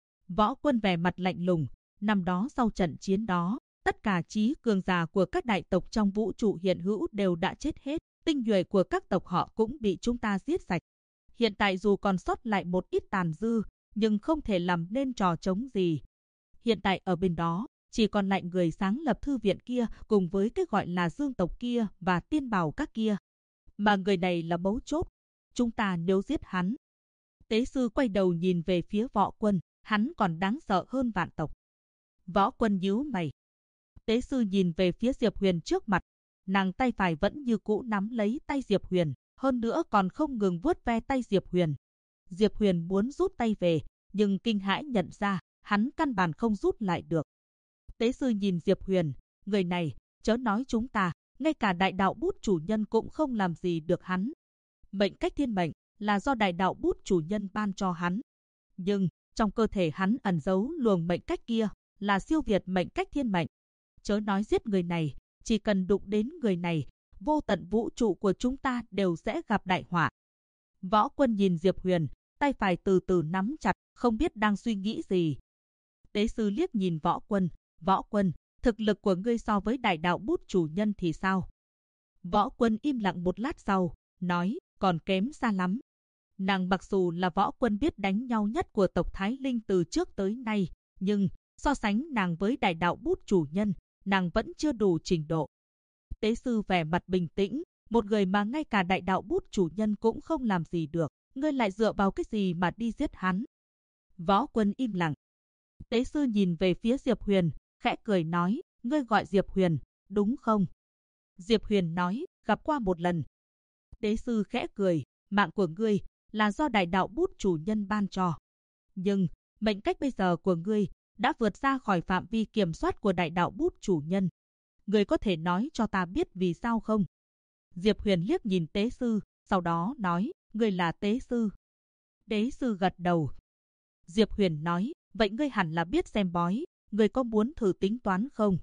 S1: Võ Quân vẻ mặt lạnh lùng, năm đó sau trận chiến đó, tất cả trí cường giả của các đại tộc trong vũ trụ hiện hữu đều đã chết hết, tinh nhuệ của các tộc họ cũng bị chúng ta giết sạch. Hiện tại dù còn sót lại một ít tàn dư, nhưng không thể làm nên trò trống gì. Hiện tại ở bên đó, chỉ còn lại người sáng lập thư viện kia cùng với cái gọi là dương tộc kia và tiên bảo các kia. Mà người này là mấu chốt. Chúng ta nếu giết hắn. Tế sư quay đầu nhìn về phía Võ Quân, hắn còn đáng sợ hơn vạn tộc. Võ Quân nhíu mày. Tế sư nhìn về phía Diệp Huyền trước mặt. Nàng tay phải vẫn như cũ nắm lấy tay Diệp Huyền, hơn nữa còn không ngừng vuốt ve tay Diệp Huyền. Diệp Huyền muốn rút tay về, nhưng kinh hãi nhận ra, hắn căn bản không rút lại được. Tế sư nhìn Diệp Huyền, người này, chớ nói chúng ta, ngay cả đại đạo bút chủ nhân cũng không làm gì được hắn. Mệnh cách thiên mệnh là do đại đạo bút chủ nhân ban cho hắn. Nhưng, trong cơ thể hắn ẩn giấu luồng mệnh cách kia, là siêu việt mệnh cách thiên mệnh. Chớ nói giết người này, chỉ cần đụng đến người này, vô tận vũ trụ của chúng ta đều sẽ gặp đại họa. Võ Quân nhìn Diệp Huyền, tay phải từ từ nắm chặt, không biết đang suy nghĩ gì. Tế sư liếc nhìn Võ Quân, Võ Quân, thực lực của ngươi so với đại đạo bút chủ nhân thì sao? Võ Quân im lặng một lát sau, nói, còn kém xa lắm. Nàng mặc dù là Võ Quân biết đánh nhau nhất của tộc Thái Linh từ trước tới nay, nhưng so sánh nàng với đại đạo bút chủ nhân, nàng vẫn chưa đủ trình độ. Tế sư vẻ mặt bình tĩnh, một người mà ngay cả đại đạo bút chủ nhân cũng không làm gì được, ngươi lại dựa vào cái gì mà đi giết hắn? Võ Quân im lặng. Tế sư nhìn về phía Diệp Huyền, khẽ cười nói, ngươi gọi Diệp Huyền, đúng không? Diệp Huyền nói, gặp qua một lần. Tế sư khẽ cười, mạng của ngươi là do đại đạo bút chủ nhân ban cho. Nhưng, mệnh cách bây giờ của ngươi đã vượt ra khỏi phạm vi kiểm soát của đại đạo bút chủ nhân. Ngươi có thể nói cho ta biết vì sao không? Diệp Huyền liếc nhìn tế sư, sau đó nói, ngươi là tế sư. Tế sư gật đầu. Diệp Huyền nói, vậy ngươi hẳn là biết xem bói, ngươi có muốn thử tính toán không?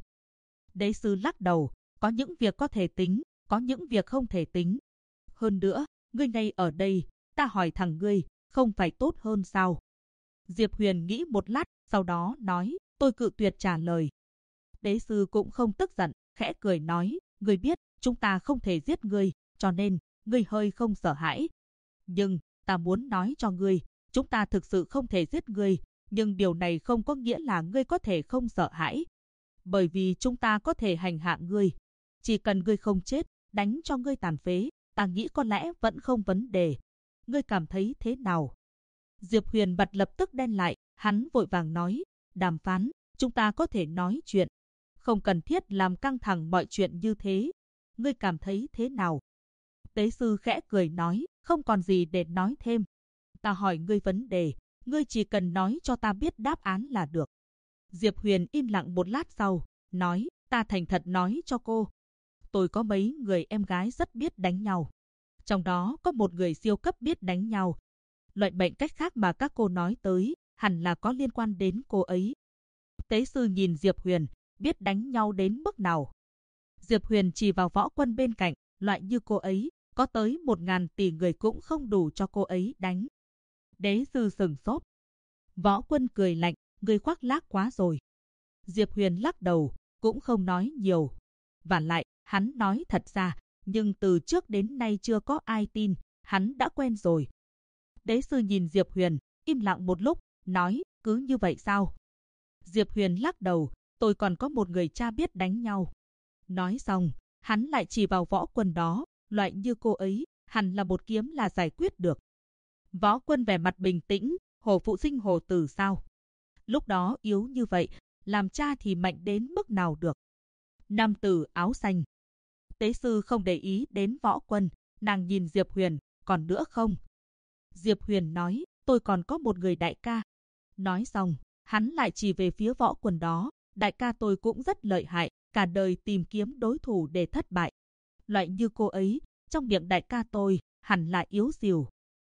S1: Tế sư lắc đầu, có những việc có thể tính, có những việc không thể tính. Hơn nữa, ngươi ngay ở đây, ta hỏi thằng ngươi, không phải tốt hơn sao? Diệp Huyền nghĩ một lát, sau đó nói, tôi cự tuyệt trả lời. Tế sư cũng không tức giận, khẽ cười nói, ngươi biết, chúng ta không thể giết ngươi, cho nên, ngươi hơi không sợ hãi. Nhưng, ta muốn nói cho ngươi, chúng ta thực sự không thể giết ngươi, nhưng điều này không có nghĩa là ngươi có thể không sợ hãi. Bởi vì chúng ta có thể hành hạ ngươi. Chỉ cần ngươi không chết, đánh cho ngươi tàn phế, ta nghĩ có lẽ vẫn không vấn đề. Ngươi cảm thấy thế nào? Diệp Huyền mặt lập tức đen lại, hắn vội vàng nói, đàm phán, chúng ta có thể nói chuyện. Không cần thiết làm căng thẳng mọi chuyện như thế. Ngươi cảm thấy thế nào? Tế sư khẽ cười nói, không còn gì để nói thêm. Ta hỏi ngươi vấn đề, ngươi chỉ cần nói cho ta biết đáp án là được. Diệp Huyền im lặng một lát sau, nói, ta thành thật nói cho cô. Tôi có mấy người em gái rất biết đánh nhau. Trong đó có một người siêu cấp biết đánh nhau. Loại bệnh cách khác mà các cô nói tới, hẳn là có liên quan đến cô ấy. Tế sư nhìn Diệp Huyền, biết đánh nhau đến mức nào. Diệp Huyền chỉ vào Võ Quân bên cạnh, loại như cô ấy, có tới 1000 tỷ người cũng không đủ cho cô ấy đánh. Tế sư sừng sốt. Võ Quân cười lạnh, ngươi khoác lác quá rồi. Diệp Huyền lắc đầu, cũng không nói nhiều. Vả lại, hắn nói thật ra, nhưng từ trước đến nay chưa có ai tin, hắn đã quen rồi. Tế sư nhìn Diệp Huyền, im lặng một lúc, nói, cứ như vậy sao? Diệp Huyền lắc đầu, tôi còn có một người cha biết đánh nhau. Nói xong, hắn lại chỉ vào Võ Quân đó, loại như cô ấy, hẳn là một kiếm là giải quyết được. Võ Quân vẻ mặt bình tĩnh, hổ phụ sinh hổ tử sao? Lúc đó yếu như vậy, làm cha thì mạnh đến mức nào được? Nam tử áo xanh. Tế sư không để ý đến Võ Quân, nàng nhìn Diệp Huyền, còn nữa không? Diệp Huyền nói, tôi còn có một người đại ca. Nói xong, hắn lại chỉ về phía Võ Quân đó, đại ca tôi cũng rất lợi hại, cả đời tìm kiếm đối thủ để thất bại. Loại như cô ấy, trong miệng đại ca tôi, hẳn là yếu xìu.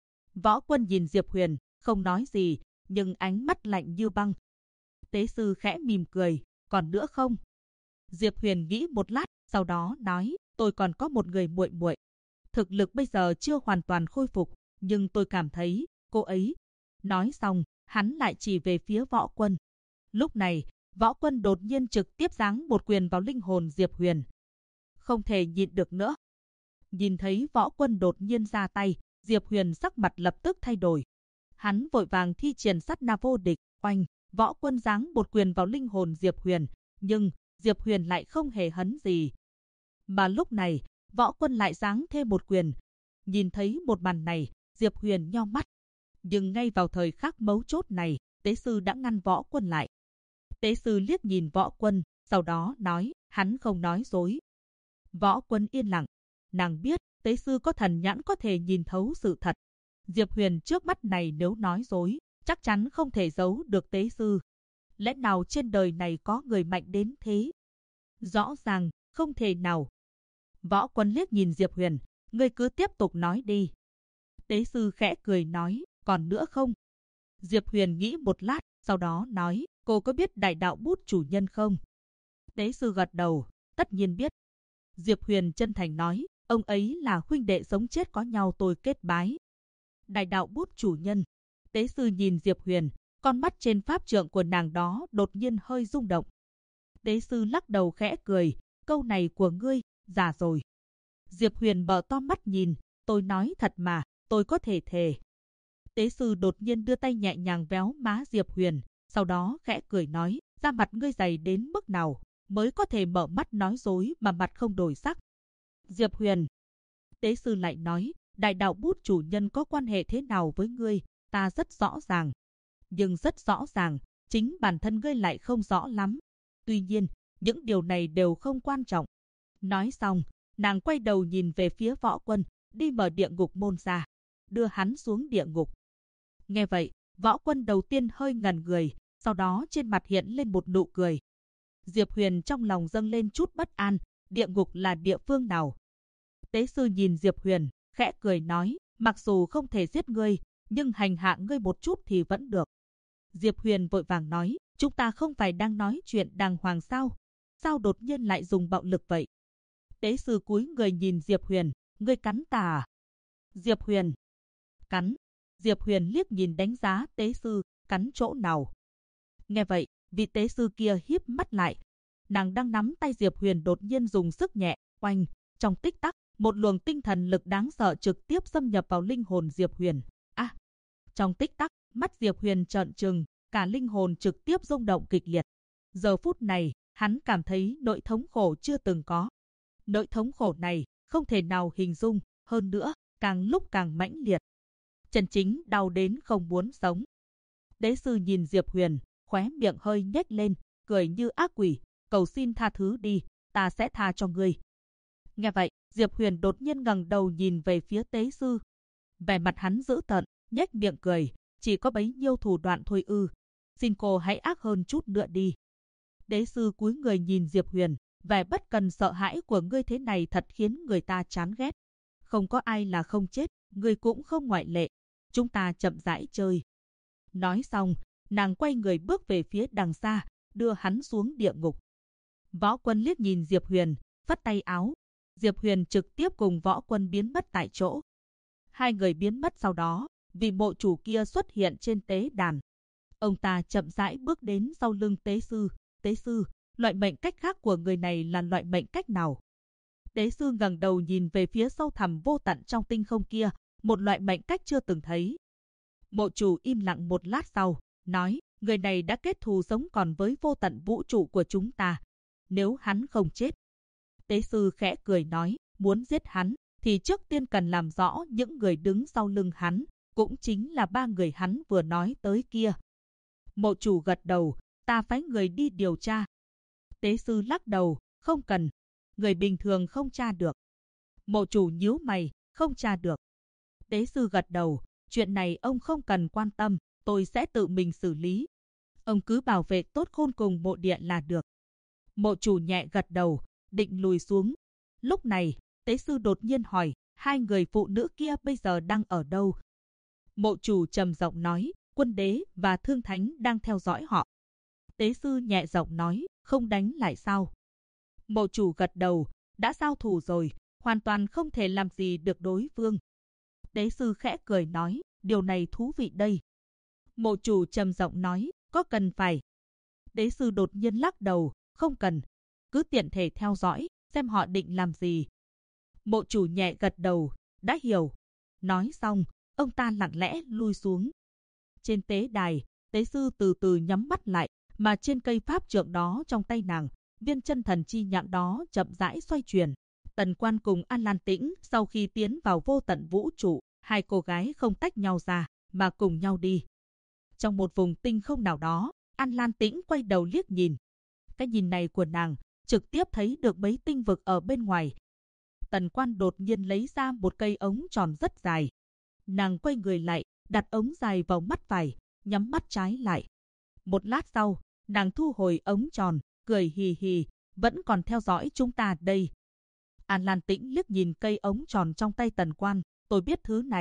S1: Võ Quân nhìn Diệp Huyền, không nói gì, nhưng ánh mắt lạnh như băng. Tế sư khẽ mỉm cười, còn nữa không? Diệp Huyền nghĩ một lát, sau đó nói, tôi còn có một người muội muội. Thực lực bây giờ chưa hoàn toàn khôi phục, nhưng tôi cảm thấy, cô ấy. Nói xong, hắn lại chỉ về phía Võ Quân. Lúc này, Võ Quân đột nhiên trực tiếp giáng một quyền vào linh hồn Diệp Huyền. Không thể nhịn được nữa. Nhìn thấy Võ Quân đột nhiên ra tay, Diệp Huyền sắc mặt lập tức thay đổi. Hắn vội vàng thi triển sát na vô địch, oanh, Võ Quân giáng một quyền vào linh hồn Diệp Huyền, nhưng Diệp Huyền lại không hề hấn gì. Mà lúc này, Võ Quân lại giáng thêm một quyền. Nhìn thấy một màn này, Diệp Huyền nheo mắt. Nhưng ngay vào thời khắc mấu chốt này, tế sư đã ngăn Võ Quân lại. Tế sư liếc nhìn Võ Quân, sau đó nói, hắn không nói dối. Võ Quân yên lặng. Nàng biết, tế sư có thần nhãn có thể nhìn thấu sự thật. Diệp Huyền trước mắt này nếu nói dối, chắc chắn không thể giấu được tế sư. Lẽ nào trên đời này có người mạnh đến thế? Rõ ràng, không thể nào. Võ Quân liếc nhìn Diệp Huyền, ngươi cứ tiếp tục nói đi. Tế sư khẽ cười nói, còn nữa không? Diệp Huyền nghĩ một lát, sau đó nói, cô có biết đại đạo bút chủ nhân không? Tế sư gật đầu, tất nhiên biết. Diệp Huyền chân thành nói, ông ấy là huynh đệ sống chết có nhau tôi kết bái. Đại đạo bút chủ nhân. Tế sư nhìn Diệp Huyền, con mắt trên pháp trượng của nàng đó đột nhiên hơi rung động. Tế sư lắc đầu khẽ cười, câu này của ngươi, già rồi. Diệp Huyền mở to mắt nhìn, tôi nói thật mà, tôi có thể thề. Tế sư đột nhiên đưa tay nhẹ nhàng véo má Diệp Huyền, sau đó khẽ cười nói, da mặt ngươi dày đến mức nào, mới có thể mở mắt nói dối mà mặt không đổi sắc. Diệp Huyền. Tế sư lại nói, đại đạo bút chủ nhân có quan hệ thế nào với ngươi, ta rất rõ ràng. Nhưng rất rõ ràng, chính bản thân ngươi lại không rõ lắm. Tuy nhiên, những điều này đều không quan trọng. Nói xong, nàng quay đầu nhìn về phía Võ Quân, đi mở địa ngục môn ra, đưa hắn xuống địa ngục. Nghe vậy, Võ Quân đầu tiên hơi ngẩn người, sau đó trên mặt hiện lên một nụ cười. Diệp Huyền trong lòng dâng lên chút bất an, địa ngục là địa phương nào? Tế sư nhìn Diệp Huyền, khẽ cười nói, mặc dù không thể giết ngươi, nhưng hành hạ ngươi một chút thì vẫn được. Diệp Huyền vội vàng nói, chúng ta không phải đang nói chuyện đàng hoàng sao? Sao đột nhiên lại dùng bạo lực vậy? Tế sư cúi người nhìn Diệp Huyền, ngươi cắn ta à? Diệp Huyền. Cắn. Diệp Huyền liếc nhìn đánh giá tế sư, cắn chỗ nào? Nghe vậy, vị tế sư kia híp mắt lại. Nàng đang nắm tay Diệp Huyền đột nhiên dùng sức nhẹ, oanh. Trong tích tắc, một luồng tinh thần lực đáng sợ trực tiếp xâm nhập vào linh hồn Diệp Huyền. À! Trong tích tắc, mắt Diệp Huyền trợn trừng, cả linh hồn trực tiếp rung động kịch liệt. Giờ phút này, hắn cảm thấy nỗi thống khổ chưa từng có. Nỗi thống khổ này không thể nào hình dung, hơn nữa, càng lúc càng mãnh liệt. Chân chính đau đến không muốn sống. Tế sư nhìn Diệp Huyền, khóe miệng hơi nhếch lên, cười như ác quỷ, cầu xin tha thứ đi, ta sẽ tha cho ngươi. Nghe vậy, Diệp Huyền đột nhiên ngẩng đầu nhìn về phía tế sư. Vẻ mặt hắn dữ tợn, nhếch miệng cười, chỉ có bấy nhiêu thủ đoạn thôi ư. Xin cô hãy ác hơn chút nữa đi. Tế sư cúi người nhìn Diệp Huyền, vẻ bất cần sợ hãi của ngươi thế này thật khiến người ta chán ghét. Không có ai là không chết, ngươi cũng không ngoại lệ. Chúng ta chậm rãi chơi. Nói xong, nàng quay người bước về phía đằng xa, đưa hắn xuống địa ngục. Võ Quân liếc nhìn Diệp Huyền, phất tay áo. Diệp Huyền trực tiếp cùng Võ Quân biến mất tại chỗ. Hai người biến mất sau đó, vị mộ chủ kia xuất hiện trên tế đàn. Ông ta chậm rãi bước đến sau lưng tế sư. Tế sư, loại mệnh cách khác của người này là loại mệnh cách nào? Tế sư ngẩng đầu nhìn về phía sâu thẳm vô tận trong tinh không kia, một loại mệnh cách chưa từng thấy. Mộ chủ im lặng một lát sau, nói, người này đã kết thù sống còn với vô tận vũ trụ của chúng ta. Nếu hắn không chết. Tế sư khẽ cười nói, muốn giết hắn, thì trước tiên cần làm rõ những người đứng sau lưng hắn, cũng chính là ba người hắn vừa nói tới kia. Mộ chủ gật đầu, ta phái người đi điều tra. Tế sư lắc đầu, Không cần, người bình thường không tra được. Mộ chủ nhíu mày, không tra được. Tế sư gật đầu, chuyện này ông không cần quan tâm, tôi sẽ tự mình xử lý. Ông cứ bảo vệ tốt khôn cùng mộ địa là được. Mộ chủ nhẹ gật đầu, định lùi xuống. Lúc này, tế sư đột nhiên hỏi, hai người phụ nữ kia bây giờ đang ở đâu? Mộ chủ trầm giọng nói, Quân Đế và Thương Thánh đang theo dõi họ. Tế sư nhẹ giọng nói, không đánh lại sao? Mộ chủ gật đầu, đã giao thủ rồi, hoàn toàn không thể làm gì được đối phương. Tế sư khẽ cười nói, điều này thú vị đây. Mộ chủ trầm giọng nói, có cần phải? Tế sư đột nhiên lắc đầu, không cần, cứ tiện thể theo dõi, xem họ định làm gì. Mộ chủ nhẹ gật đầu, đã hiểu. Nói xong, ông ta lặng lẽ lui xuống. Trên tế đài, tế sư từ từ nhắm mắt lại, mà trên cây pháp trượng đó trong tay nàng, viên chân thần chi nhãn đó chậm rãi xoay chuyển. Tần Quan cùng An Lan Tĩnh sau khi tiến vào vô tận vũ trụ, hai cô gái không tách nhau ra, mà cùng nhau đi. Trong một vùng tinh không nào đó, An Lan Tĩnh quay đầu liếc nhìn. Cái nhìn này của nàng trực tiếp thấy được mấy tinh vực ở bên ngoài. Tần Quan đột nhiên lấy ra một cây ống tròn rất dài. Nàng quay người lại, đặt ống dài vào mắt phải, nhắm mắt trái lại. Một lát sau, nàng thu hồi ống tròn, cười hì hì, vẫn còn theo dõi chúng ta đây. An Lan Tĩnh liếc nhìn cây ống tròn trong tay Tần Quan, tôi biết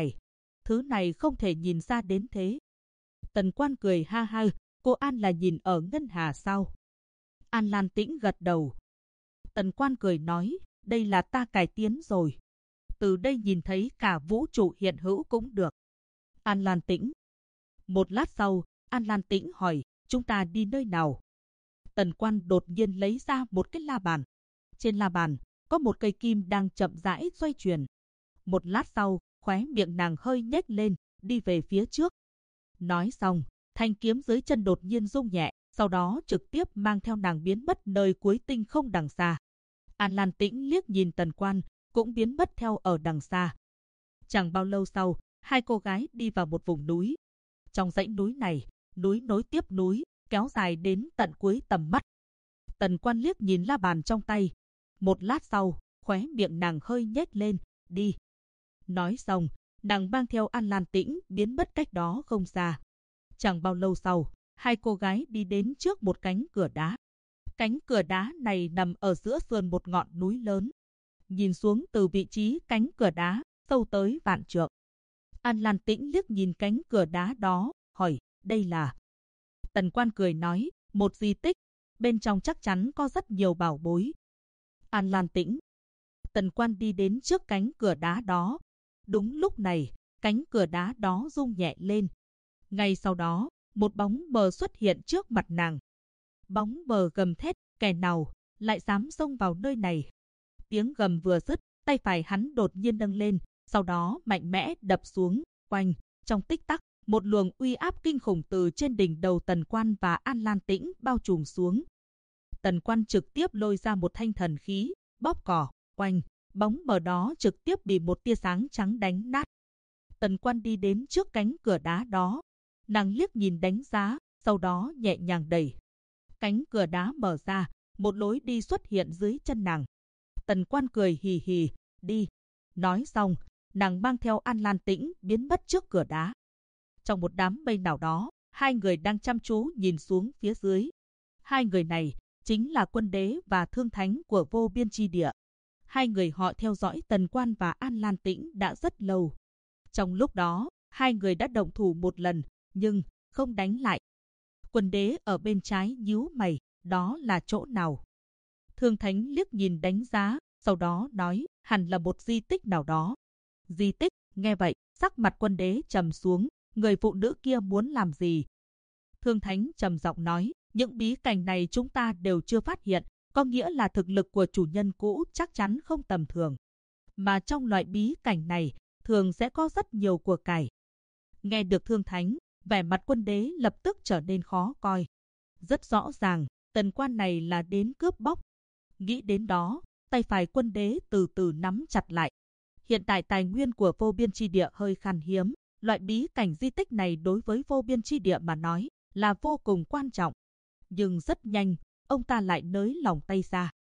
S1: thứ này không thể nhìn ra đến thế. Tần Quan cười ha ha, cô An là nhìn ở ngân hà sao? An Lan Tĩnh gật đầu. Tần Quan cười nói, đây là ta cải tiến rồi. Từ đây nhìn thấy cả vũ trụ hiện hữu cũng được. An Lan Tĩnh. Một lát sau, An Lan Tĩnh hỏi, chúng ta đi nơi nào? Tần Quan đột nhiên lấy ra một cái la bàn. Trên la bàn, có một cây kim đang chậm rãi xoay chuyển. Một lát sau, khóe miệng nàng hơi nhếch lên, đi về phía trước. Nói xong, thanh kiếm dưới chân đột nhiên rung nhẹ, sau đó trực tiếp mang theo nàng biến mất nơi cuối tinh không đằng xa. An Lan Tĩnh liếc nhìn Tần Quan, cũng biến mất theo ở đằng xa. Chẳng bao lâu sau, hai cô gái đi vào một vùng núi. Trong dãy núi này, núi nối tiếp núi, kéo dài đến tận cuối tầm mắt. Tần Quan liếc nhìn la bàn trong tay. Một lát sau, khóe miệng nàng hơi nhếch lên, đi. Nói xong, nàng mang theo An Lan Tĩnh biến mất cách đó không xa. Chẳng bao lâu sau, hai cô gái đi đến trước một cánh cửa đá. Cánh cửa đá này nằm ở giữa sườn một ngọn núi lớn. Nhìn xuống từ vị trí cánh cửa đá, sâu tới vạn trượng. An Lan Tĩnh liếc nhìn cánh cửa đá đó, hỏi, đây là... Tần Quan cười nói, một di tích, bên trong chắc chắn có rất nhiều bảo bối. An Lan Tĩnh. Tần Quan đi đến trước cánh cửa đá đó. Đúng lúc này, cánh cửa đá đó rung nhẹ lên. Ngay sau đó, một bóng mờ xuất hiện trước mặt nàng. Bóng mờ gầm thét, kẻ nào lại dám xông vào nơi này. Tiếng gầm vừa dứt, tay phải hắn đột nhiên nâng lên, sau đó mạnh mẽ đập xuống, quanh. Trong tích tắc, một luồng uy áp kinh khủng từ trên đỉnh đầu Tần Quan và An Lan Tĩnh bao trùm xuống. Tần Quan trực tiếp lôi ra một thanh thần khí, bóp cỏ, quanh. Bóng mờ đó trực tiếp bị một tia sáng trắng đánh nát. Tần Quan đi đến trước cánh cửa đá đó. Nàng liếc nhìn đánh giá, sau đó nhẹ nhàng đẩy. Cánh cửa đá mở ra, một lối đi xuất hiện dưới chân nàng. Tần Quan cười hì hì, đi. Nói xong, nàng mang theo An Lan Tĩnh biến mất trước cửa đá. Trong một đám mây nào đó, hai người đang chăm chú nhìn xuống phía dưới. Hai người này chính là Quân Đế và Thương Thánh của Vô Biên Chi Địa. Hai người họ theo dõi Tần Quan và An Lan Tĩnh đã rất lâu. Trong lúc đó, hai người đã động thủ một lần, nhưng không đánh lại. Quân Đế ở bên trái nhíu mày, đó là chỗ nào? Thương Thánh liếc nhìn đánh giá, sau đó nói, hẳn là một di tích nào đó. Di tích, nghe vậy, sắc mặt Quân Đế trầm xuống, người phụ nữ kia muốn làm gì? Thương Thánh trầm giọng nói, những bí cảnh này chúng ta đều chưa phát hiện, có nghĩa là thực lực của chủ nhân cũ chắc chắn không tầm thường. Mà trong loại bí cảnh này, thường sẽ có rất nhiều của cải. Nghe được Thương Thánh, vẻ mặt Quân Đế lập tức trở nên khó coi. Rất rõ ràng, Tần Quan này là đến cướp bóc. Nghĩ đến đó, tay phải Quân Đế từ từ nắm chặt lại. Hiện tại tài nguyên của Vô Biên Chi Địa hơi khan hiếm. Loại bí cảnh di tích này đối với Vô Biên Chi Địa mà nói là vô cùng quan trọng. Nhưng rất nhanh, ông ta lại nới lòng tay ra.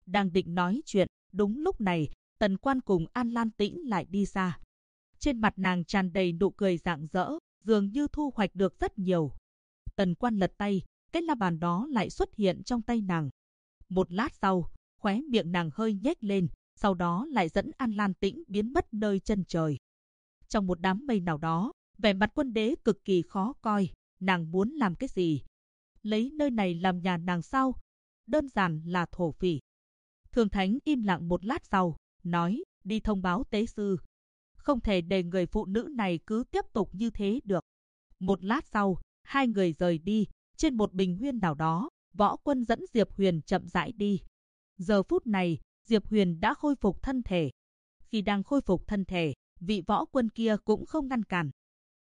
S1: Đang định nói chuyện, đúng lúc này, Tần Quan cùng An Lan Tĩnh lại đi ra. Trên mặt nàng tràn đầy nụ cười rạng rỡ, dường như thu hoạch được rất nhiều. Tần Quan lật tay, cái la bàn đó lại xuất hiện trong tay nàng. Một lát sau, khóe miệng nàng hơi nhếch lên, sau đó lại dẫn An Lan Tĩnh biến mất nơi chân trời. Trong một đám mây nào đó, vẻ mặt Quân Đế cực kỳ khó coi. Nàng muốn làm cái gì? Lấy nơi này làm nhà nàng sao? Đơn giản là thổ phỉ. Thường Thánh im lặng một lát sau, nói, đi thông báo tế sư. Không thể để người phụ nữ này cứ tiếp tục như thế được. Một lát sau, hai người rời đi. Trên một bình huyên nào đó, Võ Quân dẫn Diệp Huyền chậm rãi đi. Giờ phút này, Diệp Huyền đã khôi phục thân thể. Khi đang khôi phục thân thể, vị Võ Quân kia cũng không ngăn cản.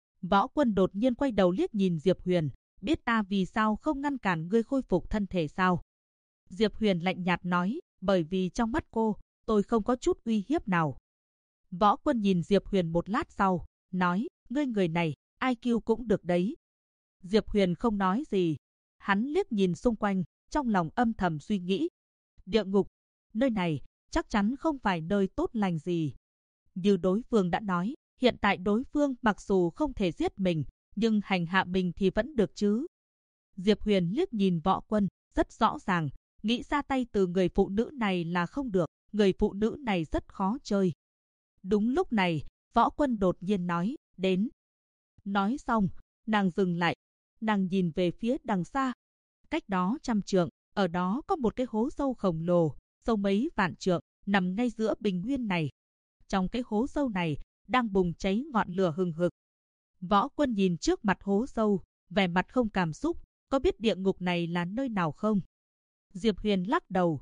S1: Võ Quân đột nhiên quay đầu liếc nhìn Diệp Huyền, biết ta vì sao không ngăn cản ngươi khôi phục thân thể sao? Diệp Huyền lạnh nhạt nói, bởi vì trong mắt cô, tôi không có chút uy hiếp nào. Võ Quân nhìn Diệp Huyền một lát sau, nói, ngươi người này, IQ cũng được đấy. Diệp Huyền không nói gì. Hắn liếc nhìn xung quanh, trong lòng âm thầm suy nghĩ. Địa ngục, nơi này, chắc chắn không phải nơi tốt lành gì. Như đối phương đã nói, hiện tại đối phương mặc dù không thể giết mình, nhưng hành hạ mình thì vẫn được chứ. Diệp Huyền liếc nhìn Võ Quân, rất rõ ràng, nghĩ ra tay từ người phụ nữ này là không được, người phụ nữ này rất khó chơi. Đúng lúc này, Võ Quân đột nhiên nói, đến. Nói xong, nàng dừng lại, nàng nhìn về phía đằng xa. Cách đó 100 trượng, ở đó có một cái hố sâu khổng lồ, sâu mấy vạn trượng, nằm ngay giữa bình nguyên này. Trong cái hố sâu này, đang bùng cháy ngọn lửa hừng hực. Võ Quân nhìn trước mặt hố sâu, vẻ mặt không cảm xúc, có biết địa ngục này là nơi nào không? Diệp Huyền lắc đầu.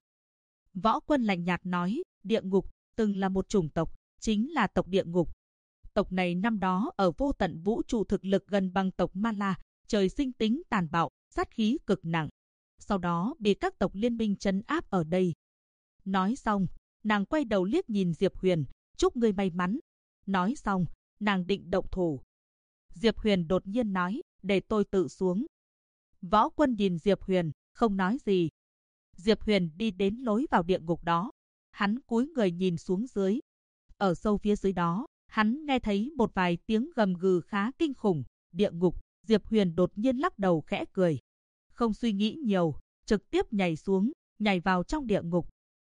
S1: Võ Quân lạnh nhạt nói, địa ngục từng là một chủng tộc, chính là tộc địa ngục. Tộc này năm đó ở vô tận vũ trụ thực lực gần bằng tộc Ma La, trời sinh tính tàn bạo, sát khí cực nặng. Sau đó bị các tộc liên minh trấn áp ở đây. Nói xong, nàng quay đầu liếc nhìn Diệp Huyền, chúc ngươi may mắn. Nói xong, nàng định động thủ. Diệp Huyền đột nhiên nói, để tôi tự xuống. Võ Quân nhìn Diệp Huyền, không nói gì. Diệp Huyền đi đến lối vào địa ngục đó. Hắn cúi người nhìn xuống dưới. Ở sâu phía dưới đó, hắn nghe thấy một vài tiếng gầm gừ khá kinh khủng. Địa ngục, Diệp Huyền đột nhiên lắc đầu khẽ cười. Không suy nghĩ nhiều, trực tiếp nhảy xuống, nhảy vào trong địa ngục.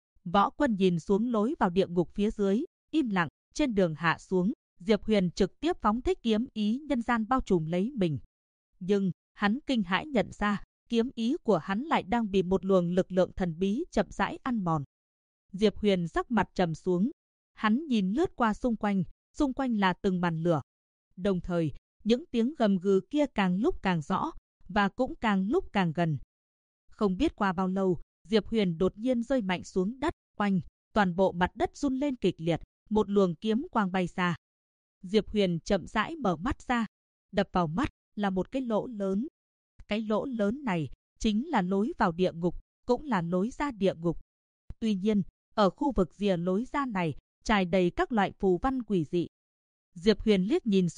S1: Võ Quân nhìn xuống lối vào địa ngục phía dưới, im lặng, trên đường hạ xuống, Diệp Huyền trực tiếp phóng thích kiếm ý nhân gian bao trùm lấy mình. Nhưng, hắn kinh hãi nhận ra, kiếm ý của hắn lại đang bị một luồng lực lượng thần bí chậm rãi ăn mòn. Diệp Huyền sắc mặt trầm xuống, hắn nhìn lướt qua xung quanh là từng màn lửa. Đồng thời, những tiếng gầm gừ kia càng lúc càng rõ, và cũng càng lúc càng gần. Không biết qua bao lâu, Diệp Huyền đột nhiên rơi mạnh xuống đất, quanh, toàn bộ mặt đất run lên kịch liệt, một luồng kiếm quang bay ra. Diệp Huyền chậm rãi mở mắt ra, đập vào mắt là một cái lỗ lớn. Cái lỗ lớn này chính là lối vào địa ngục, cũng là lối ra địa ngục. Tuy nhiên, ở khu vực rìa lối ra này, trải đầy các loại phù văn quỷ dị. Diệp Huyền liếc nhìn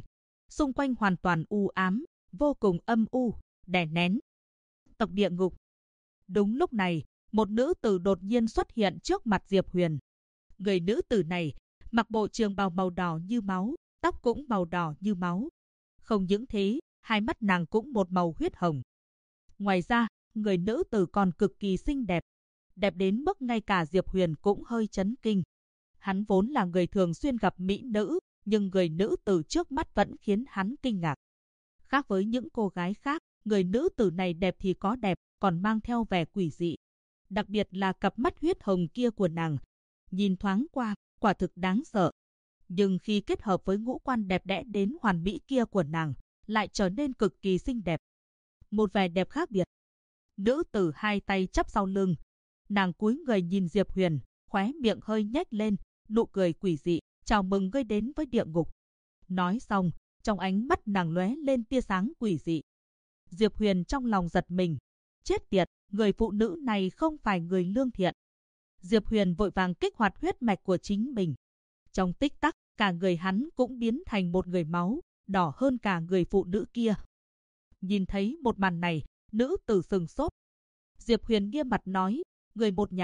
S1: xung quanh hoàn toàn u ám, vô cùng âm u, đè nén. Tộc địa ngục. Đúng lúc này, một nữ tử đột nhiên xuất hiện trước mặt Diệp Huyền. Người nữ tử này mặc bộ trường bào màu đỏ như máu, tóc cũng màu đỏ như máu. Không những thế, hai mắt nàng cũng một màu huyết hồng. Ngoài ra, người nữ tử còn cực kỳ xinh đẹp, đẹp đến mức ngay cả Diệp Huyền cũng hơi chấn kinh. Hắn vốn là người thường xuyên gặp mỹ nữ, nhưng người nữ tử trước mắt vẫn khiến hắn kinh ngạc. Khác với những cô gái khác, người nữ tử này đẹp thì có đẹp, còn mang theo vẻ quỷ dị. Đặc biệt là cặp mắt huyết hồng kia của nàng, nhìn thoáng qua, quả thực đáng sợ. Nhưng khi kết hợp với ngũ quan đẹp đẽ đến hoàn mỹ kia của nàng, lại trở nên cực kỳ xinh đẹp. Một vẻ đẹp khác biệt. Nữ tử hai tay chắp sau lưng, nàng cúi người nhìn Diệp Huyền, khóe miệng hơi nhếch lên, nụ cười quỷ dị, chào mừng ngươi đến với địa ngục. Nói xong, trong ánh mắt nàng lóe lên tia sáng quỷ dị. Diệp Huyền trong lòng giật mình, chết tiệt, người phụ nữ này không phải người lương thiện. Diệp Huyền vội vàng kích hoạt huyết mạch của chính mình. Trong tích tắc, cả người hắn cũng biến thành một người máu, đỏ hơn cả người phụ nữ kia. Nhìn thấy một màn này, nữ tử sừng sốt. Diệp Huyền nghiêm mặt nói, người một nhà,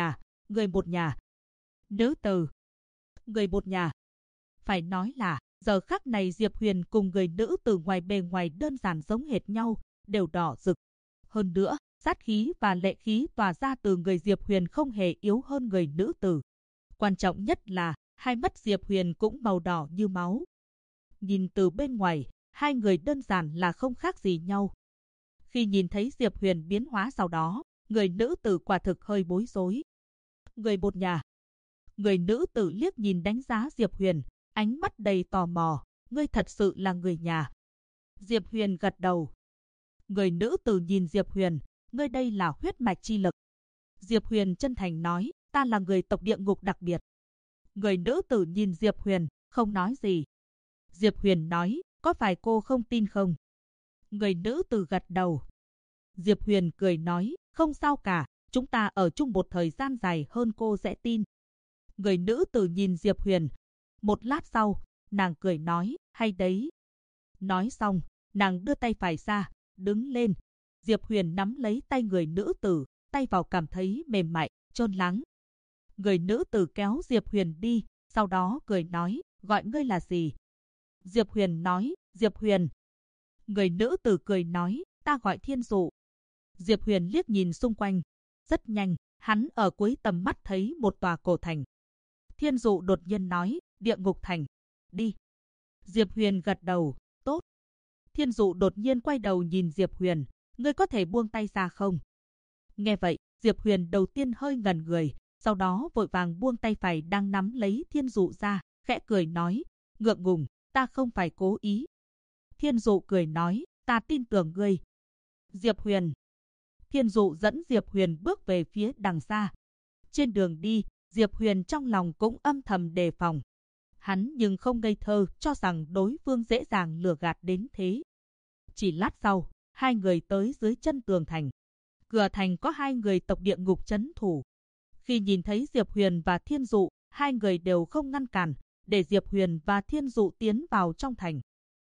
S1: Người một nhà. Nữ tử. Người một nhà. Phải nói là, giờ khắc này Diệp Huyền cùng người nữ tử ngoài bề ngoài đơn giản giống hệt nhau, đều đỏ rực. Hơn nữa, sát khí và lệ khí tỏa ra từ người Diệp Huyền không hề yếu hơn người nữ tử. Quan trọng nhất là, hai mắt Diệp Huyền cũng màu đỏ như máu. Nhìn từ bên ngoài, hai người đơn giản là không khác gì nhau. Khi nhìn thấy Diệp Huyền biến hóa sau đó, người nữ tử quả thực hơi bối rối. Người một nhà. Người nữ tử liếc nhìn đánh giá Diệp Huyền, ánh mắt đầy tò mò. Ngươi thật sự là người nhà. Diệp Huyền gật đầu. Người nữ tử nhìn Diệp Huyền, ngươi đây là huyết mạch chi lực. Diệp Huyền chân thành nói, ta là người tộc địa ngục đặc biệt. Người nữ tử nhìn Diệp Huyền, không nói gì. Diệp Huyền nói, có phải cô không tin không? Người nữ tử gật đầu. Diệp Huyền cười nói, không sao cả, chúng ta ở chung một thời gian dài hơn cô sẽ tin. Người nữ tử nhìn Diệp Huyền. Một lát sau, nàng cười nói, hay đấy. Nói xong, nàng đưa tay phải ra, đứng lên. Diệp Huyền nắm lấy tay người nữ tử, tay vào cảm thấy mềm mại, trơn lắng. Người nữ tử kéo Diệp Huyền đi, sau đó cười nói, gọi ngươi là gì? Diệp Huyền nói, Diệp Huyền. Người nữ tử cười nói, ta gọi Thiên Dụ. Diệp Huyền liếc nhìn xung quanh. Rất nhanh, hắn ở cuối tầm mắt thấy một tòa cổ thành. Thiên Dụ đột nhiên nói, Địa Ngục Thành, đi. Diệp Huyền gật đầu, tốt. Thiên Dụ đột nhiên quay đầu nhìn Diệp Huyền, ngươi có thể buông tay ra không? Nghe vậy, Diệp Huyền đầu tiên hơi ngẩn người, sau đó vội vàng buông tay phải đang nắm lấy Thiên Dụ ra, khẽ cười nói, ngượng ngùng, ta không phải cố ý. Thiên Dụ cười nói, ta tin tưởng ngươi. Diệp Huyền. Thiên Dụ dẫn Diệp Huyền bước về phía đằng xa. Trên đường đi, Diệp Huyền trong lòng cũng âm thầm đề phòng. Hắn nhưng không ngây thơ cho rằng đối phương dễ dàng lừa gạt đến thế. Chỉ lát sau, hai người tới dưới chân tường thành. Cửa thành có hai người tộc địa ngục trấn thủ. Khi nhìn thấy Diệp Huyền và Thiên Dụ, hai người đều không ngăn cản, để Diệp Huyền và Thiên Dụ tiến vào trong thành.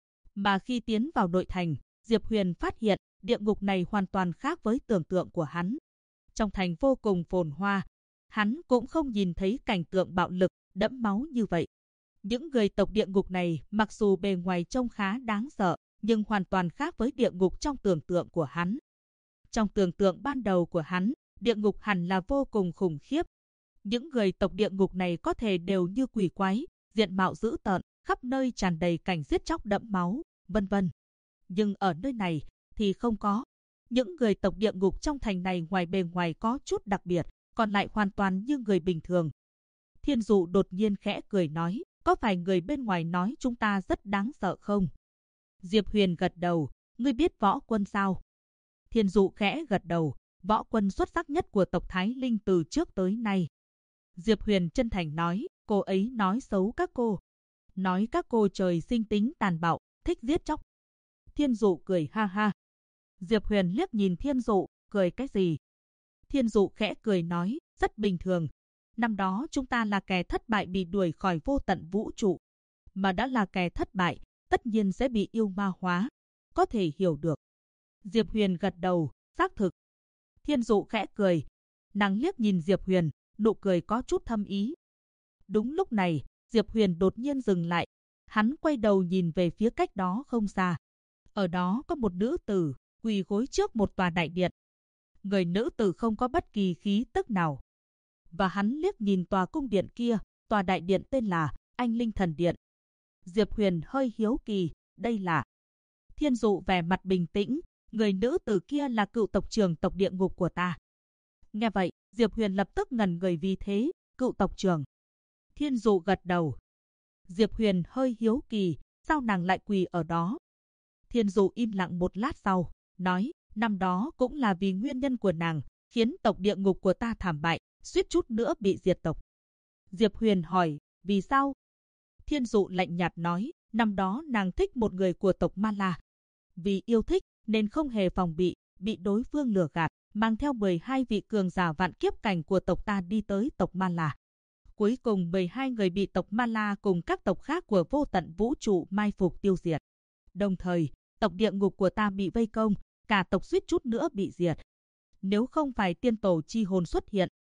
S1: Mà khi tiến vào nội thành, Diệp Huyền phát hiện địa ngục này hoàn toàn khác với tưởng tượng của hắn. Trong thành vô cùng phồn hoa, hắn cũng không nhìn thấy cảnh tượng bạo lực, đẫm máu như vậy. Những người tộc địa ngục này mặc dù bề ngoài trông khá đáng sợ, nhưng hoàn toàn khác với địa ngục trong tưởng tượng của hắn. Trong tưởng tượng ban đầu của hắn, địa ngục hẳn là vô cùng khủng khiếp. Những người tộc địa ngục này có thể đều như quỷ quái, diện mạo dữ tợn, khắp nơi tràn đầy cảnh giết chóc đẫm máu, vân vân. Nhưng ở nơi này thì không có. Những người tộc địa ngục trong thành này ngoài bề ngoài có chút đặc biệt, còn lại hoàn toàn như người bình thường. Thiên Dụ đột nhiên khẽ cười nói, có phải người bên ngoài nói chúng ta rất đáng sợ không? Diệp Huyền gật đầu, ngươi biết Võ Quân sao? Thiên Dụ khẽ gật đầu, Võ Quân xuất sắc nhất của tộc Thái Linh từ trước tới nay. Diệp Huyền chân thành nói, cô ấy nói xấu các cô. Nói các cô trời sinh tính tàn bạo, thích giết chóc. Thiên Dụ cười ha ha. Diệp Huyền liếc nhìn Thiên Dụ, cười cái gì? Thiên Dụ khẽ cười nói, rất bình thường. Năm đó chúng ta là kẻ thất bại bị đuổi khỏi vô tận vũ trụ. Mà đã là kẻ thất bại, tất nhiên sẽ bị yêu ma hóa. Có thể hiểu được. Diệp Huyền gật đầu, xác thực. Thiên Dụ khẽ cười. Nàng liếc nhìn Diệp Huyền, nụ cười có chút thâm ý. Đúng lúc này, Diệp Huyền đột nhiên dừng lại. Hắn quay đầu nhìn về phía cách đó không xa. Ở đó có một nữ tử, quỳ gối trước một tòa đại điện. Người nữ tử không có bất kỳ khí tức nào. Và hắn liếc nhìn tòa cung điện kia, tòa đại điện tên là Anh Linh Thần Điện. Diệp Huyền hơi hiếu kỳ, đây là... Thiên Dụ vẻ mặt bình tĩnh, người nữ tử kia là cựu tộc trưởng tộc địa ngục của ta. Nghe vậy, Diệp Huyền lập tức ngẩn người vì thế, cựu tộc trưởng. Thiên Dụ gật đầu. Diệp Huyền hơi hiếu kỳ, sao nàng lại quỳ ở đó? Thiên Dụ im lặng một lát sau, nói, năm đó cũng là vì nguyên nhân của nàng, khiến tộc địa ngục của ta thảm bại, suýt chút nữa bị diệt tộc. Diệp Huyền hỏi, vì sao? Thiên Dụ lạnh nhạt nói, năm đó nàng thích một người của tộc Ma La. Vì yêu thích, nên không hề phòng bị đối phương lừa gạt, mang theo 12 vị cường giả vạn kiếp cảnh của tộc ta đi tới tộc Ma La. Cuối cùng 12 người bị tộc Ma La cùng các tộc khác của vô tận vũ trụ mai phục tiêu diệt. Đồng thời, tộc địa ngục của ta bị vây công, cả tộc suýt chút nữa bị diệt. Nếu không phải tiên tổ chi hồn xuất hiện,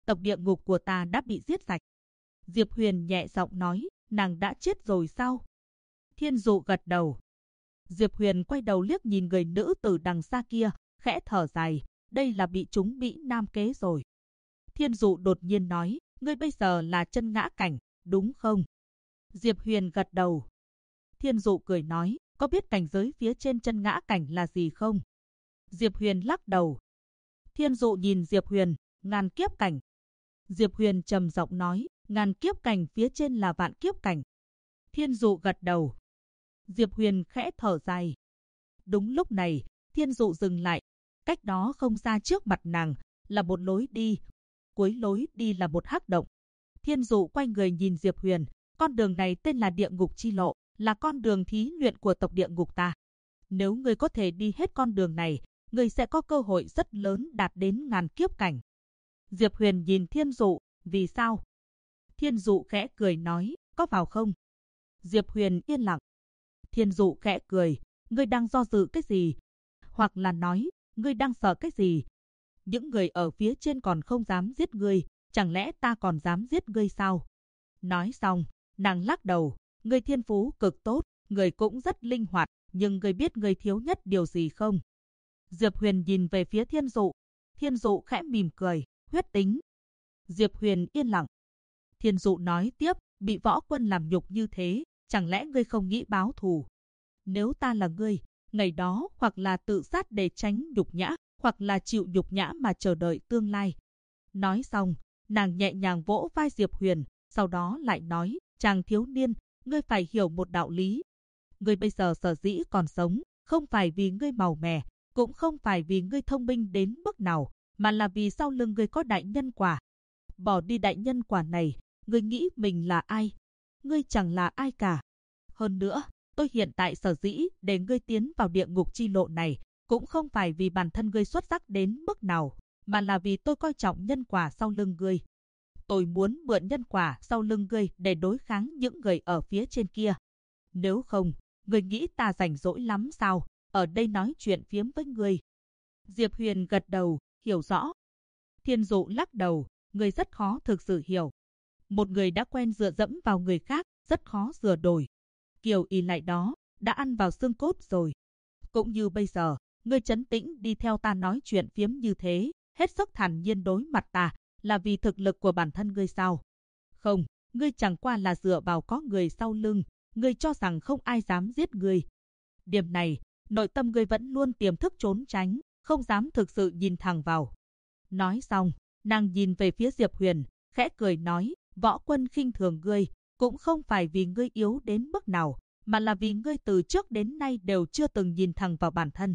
S1: tộc địa ngục của ta đã bị giết sạch. Diệp Huyền nhẹ giọng nói, nàng đã chết rồi sao? Thiên Dụ gật đầu. Diệp Huyền quay đầu liếc nhìn người nữ tử đằng xa kia, khẽ thở dài, đây là bị chúng Mỹ Nam kế rồi. Thiên Dụ đột nhiên nói, ngươi bây giờ là chân ngã cảnh, đúng không? Diệp Huyền gật đầu. Thiên Dụ cười nói, có biết cảnh giới phía trên chân ngã cảnh là gì không? Diệp Huyền lắc đầu. Thiên Dụ nhìn Diệp Huyền, ngàn kiếp cảnh. Diệp Huyền trầm giọng nói, ngàn kiếp cảnh phía trên là vạn kiếp cảnh. Thiên Dụ gật đầu. Diệp Huyền khẽ thở dài. Đúng lúc này, Thiên Dụ dừng lại. Cách đó không xa trước mặt nàng là một lối đi. Cuối lối đi là một hắc động. Thiên Dụ quay người nhìn Diệp Huyền. Con đường này tên là địa ngục chi lộ, là con đường thí luyện của tộc địa ngục ta. Nếu ngươi có thể đi hết con đường này, ngươi sẽ có cơ hội rất lớn đạt đến ngàn kiếp cảnh. Diệp Huyền nhìn Thiên Dụ, vì sao? Thiên Dụ khẽ cười nói, có vào không? Diệp Huyền yên lặng. Thiên Dụ khẽ cười, ngươi đang do dự cái gì? Hoặc là nói, ngươi đang sợ cái gì? Những người ở phía trên còn không dám giết ngươi, chẳng lẽ ta còn dám giết ngươi sao? Nói xong, nàng lắc đầu, ngươi thiên phú cực tốt, ngươi cũng rất linh hoạt, nhưng ngươi biết ngươi thiếu nhất điều gì không? Diệp Huyền nhìn về phía Thiên Dụ. Thiên Dụ khẽ mỉm cười, huyết tính. Diệp Huyền yên lặng. Thiên Dụ nói tiếp, bị võ quân làm nhục như thế, chẳng lẽ ngươi không nghĩ báo thù? Nếu ta là ngươi, ngày đó hoặc là tự sát để tránh nhục nhã, hoặc là chịu nhục nhã mà chờ đợi tương lai. Nói xong, nàng nhẹ nhàng vỗ vai Diệp Huyền, sau đó lại nói, chàng thiếu niên, ngươi phải hiểu một đạo lý. Ngươi bây giờ sở dĩ còn sống, không phải vì ngươi màu mè, cũng không phải vì ngươi thông minh đến mức nào, mà là vì sau lưng ngươi có đại nhân quả. Bỏ đi đại nhân quả này, ngươi nghĩ mình là ai? Ngươi chẳng là ai cả. Hơn nữa, tôi hiện tại sở dĩ để ngươi tiến vào địa ngục chi lộ này, cũng không phải vì bản thân ngươi xuất sắc đến mức nào, mà là vì tôi coi trọng nhân quả sau lưng ngươi. Tôi muốn mượn nhân quả sau lưng ngươi để đối kháng những người ở phía trên kia. Nếu không, ngươi nghĩ ta rảnh rỗi lắm sao, ở đây nói chuyện phiếm với ngươi? Diệp Huyền gật đầu, hiểu rõ. Thiên Dụ lắc đầu, ngươi rất khó thực sự hiểu. Một người đã quen dựa dẫm vào người khác, rất khó sửa đổi. Kiểu ỷ lại đó, đã ăn vào xương cốt rồi. Cũng như bây giờ, ngươi trấn tĩnh đi theo ta nói chuyện phiếm như thế, hết sức thản nhiên đối mặt ta, là vì thực lực của bản thân ngươi sao? Không, ngươi chẳng qua là dựa vào có người sau lưng, ngươi cho rằng không ai dám giết ngươi. Điểm này, nội tâm ngươi vẫn luôn tiềm thức trốn tránh, không dám thực sự nhìn thẳng vào. Nói xong, nàng nhìn về phía Diệp Huyền, khẽ cười nói, võ quân khinh thường ngươi, cũng không phải vì ngươi yếu đến mức nào, mà là vì ngươi từ trước đến nay đều chưa từng nhìn thẳng vào bản thân.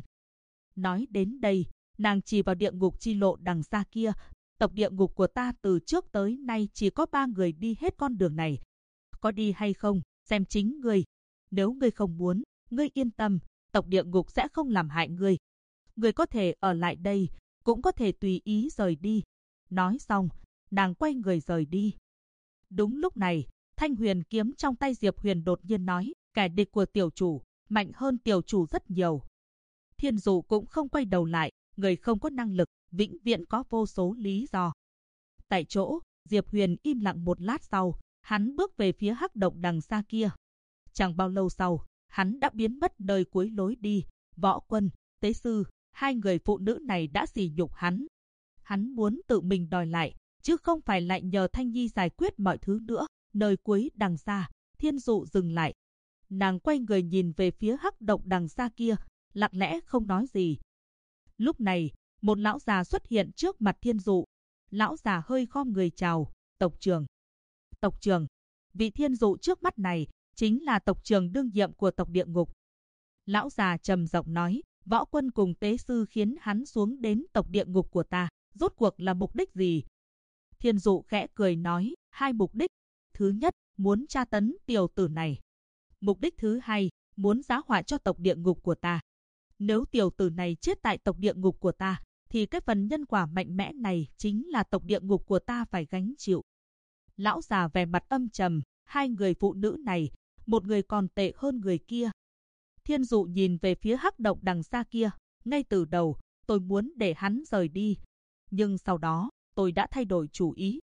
S1: Nói đến đây, nàng chỉ vào địa ngục chi lộ đằng xa kia. Tộc địa ngục của ta từ trước tới nay chỉ có 3 người đi hết con đường này. Có đi hay không, xem chính ngươi. Nếu ngươi không muốn, ngươi yên tâm, tộc địa ngục sẽ không làm hại ngươi. Ngươi có thể ở lại đây, cũng có thể tùy ý rời đi. Nói xong, nàng quay người rời đi. Đúng lúc này, thanh huyền kiếm trong tay Diệp Huyền đột nhiên nói, kẻ địch của tiểu chủ, mạnh hơn tiểu chủ rất nhiều. Thiên Dụ cũng không quay đầu lại, người không có năng lực, vĩnh viễn có vô số lý do. Tại chỗ, Diệp Huyền im lặng một lát sau, hắn bước về phía hắc động đằng xa kia. Chẳng bao lâu sau, hắn đã biến mất nơi cuối lối đi. Võ Quân, Tế Sư, hai người phụ nữ này đã sỉ nhục hắn. Hắn muốn tự mình đòi lại, chứ không phải lại nhờ Thanh Nhi giải quyết mọi thứ nữa. Nơi cuối đằng xa, Thiên Dụ dừng lại. Nàng quay người nhìn về phía hắc động đằng xa kia, lặng lẽ không nói gì. Lúc này, một lão già xuất hiện trước mặt Thiên Dụ. Lão già hơi khom người chào, tộc trưởng. Tộc trưởng, vị Thiên Dụ trước mắt này chính là tộc trưởng đương nhiệm của tộc địa ngục. Lão già trầm giọng nói, võ quân cùng tế sư khiến hắn xuống đến tộc địa ngục của ta, rốt cuộc là mục đích gì? Thiên Dụ khẽ cười nói, 2 mục đích. Thứ nhất, muốn tra tấn tiểu tử này. Mục đích thứ hai, muốn giá họa cho tộc địa ngục của ta. Nếu tiểu tử này chết tại tộc địa ngục của ta, thì cái phần nhân quả mạnh mẽ này chính là tộc địa ngục của ta phải gánh chịu. Lão già vẻ mặt âm trầm, 2 người phụ nữ này, một người còn tệ hơn người kia. Thiên Dụ nhìn về phía hắc động đằng xa kia, ngay từ đầu, tôi muốn để hắn rời đi. Nhưng sau đó, tôi đã thay đổi chủ ý.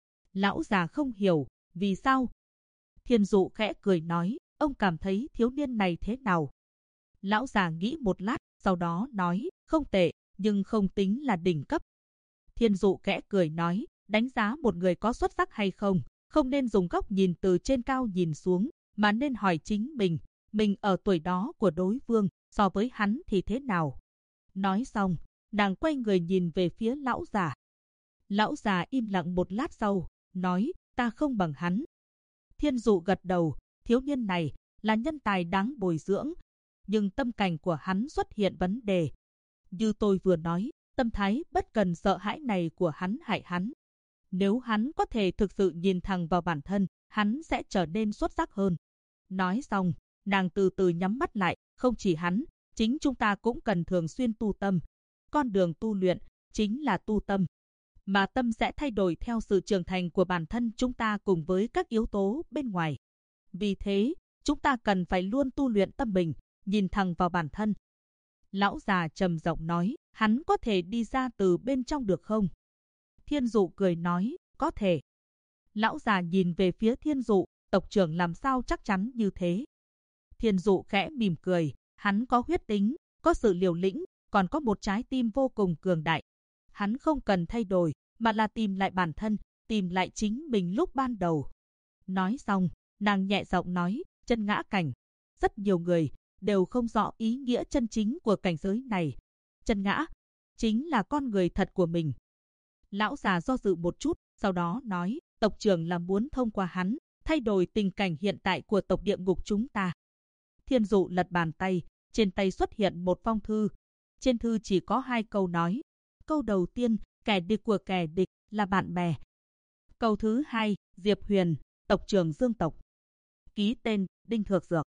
S1: Lão già không hiểu, vì sao? Thiên Dụ khẽ cười nói, ông cảm thấy thiếu niên này thế nào? Lão già nghĩ một lát, sau đó nói, không tệ, nhưng không tính là đỉnh cấp. Thiên Dụ khẽ cười nói, đánh giá một người có xuất sắc hay không, không nên dùng góc nhìn từ trên cao nhìn xuống, mà nên hỏi chính mình ở tuổi đó của đối phương, so với hắn thì thế nào? Nói xong, nàng quay người nhìn về phía lão già. Lão già im lặng một lát sau, nói, ta không bằng hắn. Thiên Dụ gật đầu, thiếu niên này là nhân tài đáng bồi dưỡng, nhưng tâm cảnh của hắn xuất hiện vấn đề. Như tôi vừa nói, tâm thái bất cần sợ hãi này của hắn hại hắn. Nếu hắn có thể thực sự nhìn thẳng vào bản thân, hắn sẽ trở nên xuất sắc hơn. Nói xong, nàng từ từ nhắm mắt lại, không chỉ hắn, chính chúng ta cũng cần thường xuyên tu tâm. Con đường tu luyện chính là tu tâm, mà tâm sẽ thay đổi theo sự trưởng thành của bản thân chúng ta cùng với các yếu tố bên ngoài. Vì thế, chúng ta cần phải luôn tu luyện tâm mình, nhìn thẳng vào bản thân. Lão già trầm giọng nói, hắn có thể đi ra từ bên trong được không? Thiên Dụ cười nói, có thể. Lão già nhìn về phía Thiên Dụ, tộc trưởng làm sao chắc chắn như thế? Thiên Dụ khẽ mỉm cười, hắn có huyết tính, có sự liều lĩnh, còn có một trái tim vô cùng cường đại. Hắn không cần thay đổi, mà là tìm lại bản thân, tìm lại chính mình lúc ban đầu. Nói xong, nàng nhẹ giọng nói, chân ngã cảnh. Rất nhiều người đều không rõ ý nghĩa chân chính của cảnh giới này. Chân ngã chính là con người thật của mình. Lão già do dự một chút, sau đó nói, tộc trưởng là muốn thông qua hắn, thay đổi tình cảnh hiện tại của tộc địa ngục chúng ta. Thiên Dụ lật bàn tay, trên tay xuất hiện một phong thư. Trên thư chỉ có 2 câu nói. Câu đầu tiên, kẻ địch của kẻ địch là bạn bè. Câu thứ 2, Diệp Huyền, tộc trưởng Dương tộc. Ký tên, Đinh Thược Dược.